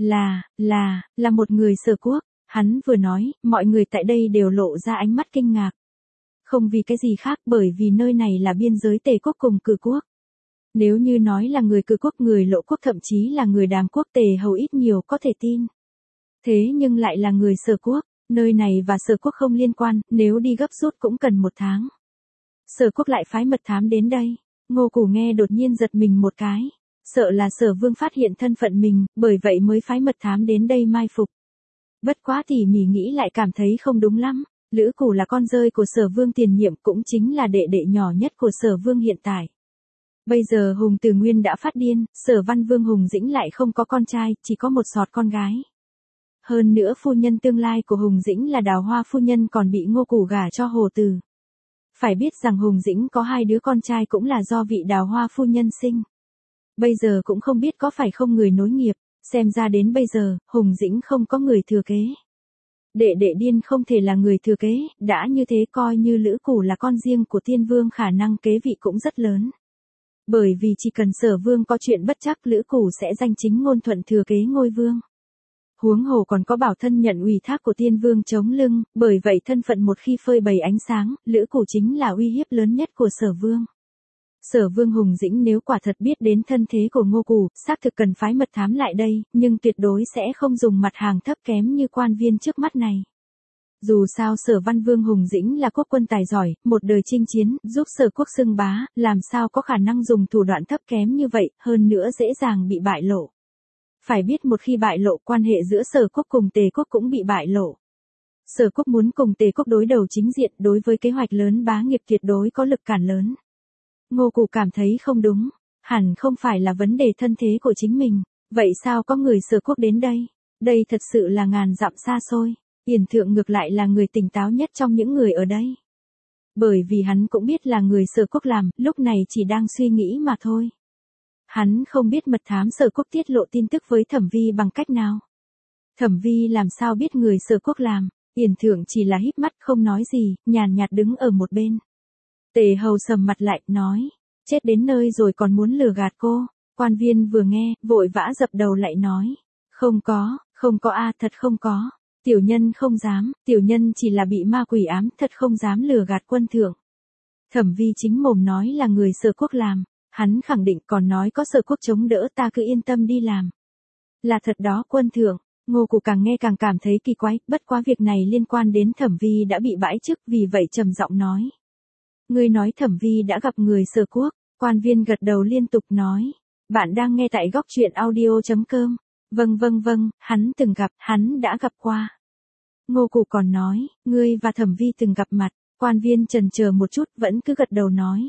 Là một người Sở Quốc. Hắn vừa nói, mọi người tại đây đều lộ ra ánh mắt kinh ngạc. Không vì cái gì khác, bởi vì nơi này là biên giới Tề quốc cùng Cử quốc. Nếu như nói là người Cử quốc, người Lộ quốc, thậm chí là người Đàm quốc, Tề Hầu ít nhiều có thể tin. Thế nhưng lại là người Sở Quốc, nơi này và Sở Quốc không liên quan, nếu đi gấp rút cũng cần 1 tháng. Sở Quốc lại phái mật thám đến đây. Ngô Cù nghe đột nhiên giật mình một cái. Sợ là Sở Vương phát hiện thân phận mình, bởi vậy mới phái mật thám đến đây mai phục. Bất quá tỉ mỉ nghĩ lại cảm thấy không đúng lắm. Lữ Cù là con rơi của Sở Vương tiền nhiệm, cũng chính là đệ đệ nhỏ nhất của Sở Vương hiện tại. Bây giờ Hùng Từ Nguyên đã phát điên, Sở Văn Vương Hùng Dĩnh lại không có con trai, chỉ có một sọt con gái. Hơn nữa phu nhân tương lai của Hùng Dĩnh là Đào Hoa phu nhân còn bị Ngô Cù gả cho Hồ Từ. Phải biết rằng Hùng Dĩnh có 2 đứa con trai cũng là do vị Đào Hoa phu nhân sinh. Bây giờ cũng không biết có phải không người nối nghiệp, xem ra đến bây giờ, Hùng Dĩnh không có người thừa kế. Đệ đệ điên không thể là người thừa kế, đã như thế coi như Lữ Cù là con riêng của Tiên Vương khả năng kế vị cũng rất lớn. Bởi vì chỉ cần Sở Vương có chuyện bất trắc, Lữ Cù sẽ danh chính ngôn thuận thừa kế ngôi vương. Huống hồ còn có bảo thân nhận ủy thác của tiên vương chống lưng, bởi vậy thân phận một khi phơi bày ánh sáng, Lữ Củ chính là uy hiếp lớn nhất của Sở Vương. Sở Vương Hùng Dĩnh nếu quả thật biết đến thân thế của Ngô Củ, xác thực cần phái mật thám lại đây, nhưng tuyệt đối sẽ không dùng mặt hàng thấp kém như quan viên trước mắt này. Dù sao Sở Văn Vương Hùng Dĩnh là quốc quân tài giỏi, một đời chinh chiến, giúp Sở quốc xưng bá, làm sao có khả năng dùng thủ đoạn thấp kém như vậy, hơn nữa dễ dàng bị bại lộ. Phải biết một khi bại lộ, quan hệ giữa Sở quốc cùng Tề quốc cũng bị bại lộ. Sở quốc muốn cùng Tề quốc đối đầu chính diện, đối với kế hoạch lớn bá nghiệp tuyệt đối có lực cản lớn. Ngô Củ cảm thấy không đúng, hẳn không phải là vấn đề thân thế của chính mình, vậy sao có người Sở quốc đến đây? Đây thật sự là ngàn dặm xa xôi. Yển Thượng ngược lại là người tỉnh táo nhất trong những người ở đây. Bởi vì hắn cũng biết là người Sở quốc làm, lúc này chỉ đang suy nghĩ mà thôi. Hắn không biết mật thám Sở quốc tiết lộ tin tức với Thẩm Vi bằng cách nào. Thẩm Vi làm sao biết người Sở quốc làm, Yển Thượng chỉ là híp mắt không nói gì, nhàn nhạt đứng ở một bên. Tề Hầu sầm mặt lại, nói, chết đến nơi rồi còn muốn lừa gạt cô. Quan viên vừa nghe, vội vã dập đầu lại nói, không có a, thật không có. Tiểu nhân không dám, tiểu nhân chỉ là bị ma quỷ ám, thật không dám lừa gạt quân thượng. Thẩm Vi chính mồm nói là người Sở quốc làm, hắn khẳng định còn nói có Sở quốc chống đỡ, ta cứ yên tâm đi làm. Là thật đó quân thượng. Ngô Củ càng nghe càng cảm thấy kỳ quái, bất quá việc này liên quan đến Thẩm Vi đã bị bãi chức, vì vậy trầm giọng nói. Ngươi nói Thẩm Vi đã gặp người Sở quốc, quan viên gật đầu liên tục nói. Bạn đang nghe tại góc truyện audio.com. Vâng, hắn từng gặp, hắn đã gặp qua. Ngô Củ còn nói, ngươi và Thẩm Vi từng gặp mặt, quan viên chần chờ một chút vẫn cứ gật đầu nói.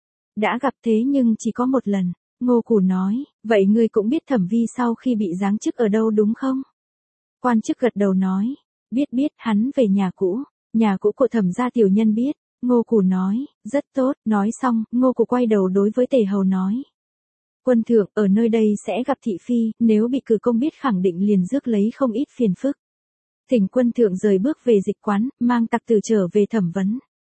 Đã gặp thế nhưng chỉ có một lần, Ngô Củ nói, vậy ngươi cũng biết Thẩm Vi sau khi bị giáng chức ở đâu đúng không? Quan chức gật đầu nói, biết hắn về nhà cũ của Thẩm gia tiểu nhân biết, Ngô Củ nói, rất tốt, nói xong, Ngô Củ quay đầu đối với Tề Hầu nói. Quân thượng, ở nơi đây sẽ gặp thị phi, nếu bị cử công biết khẳng định liền rước lấy không ít phiền phức. Thỉnh quân thượng rời bước về dịch quán, mang tặc tử trở về thẩm vấn.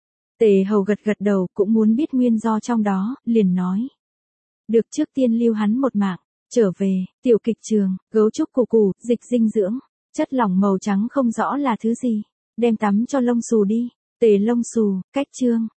Tề Hầu gật đầu, cũng muốn biết nguyên do trong đó, liền nói. Được, trước tiên lưu hắn một mạng, trở về, tiểu kịch trường, gấu trúc củ, dịch dinh dưỡng, chất lỏng màu trắng không rõ là thứ gì, đem tắm cho lông xù đi, Tề lông xù, cách chương.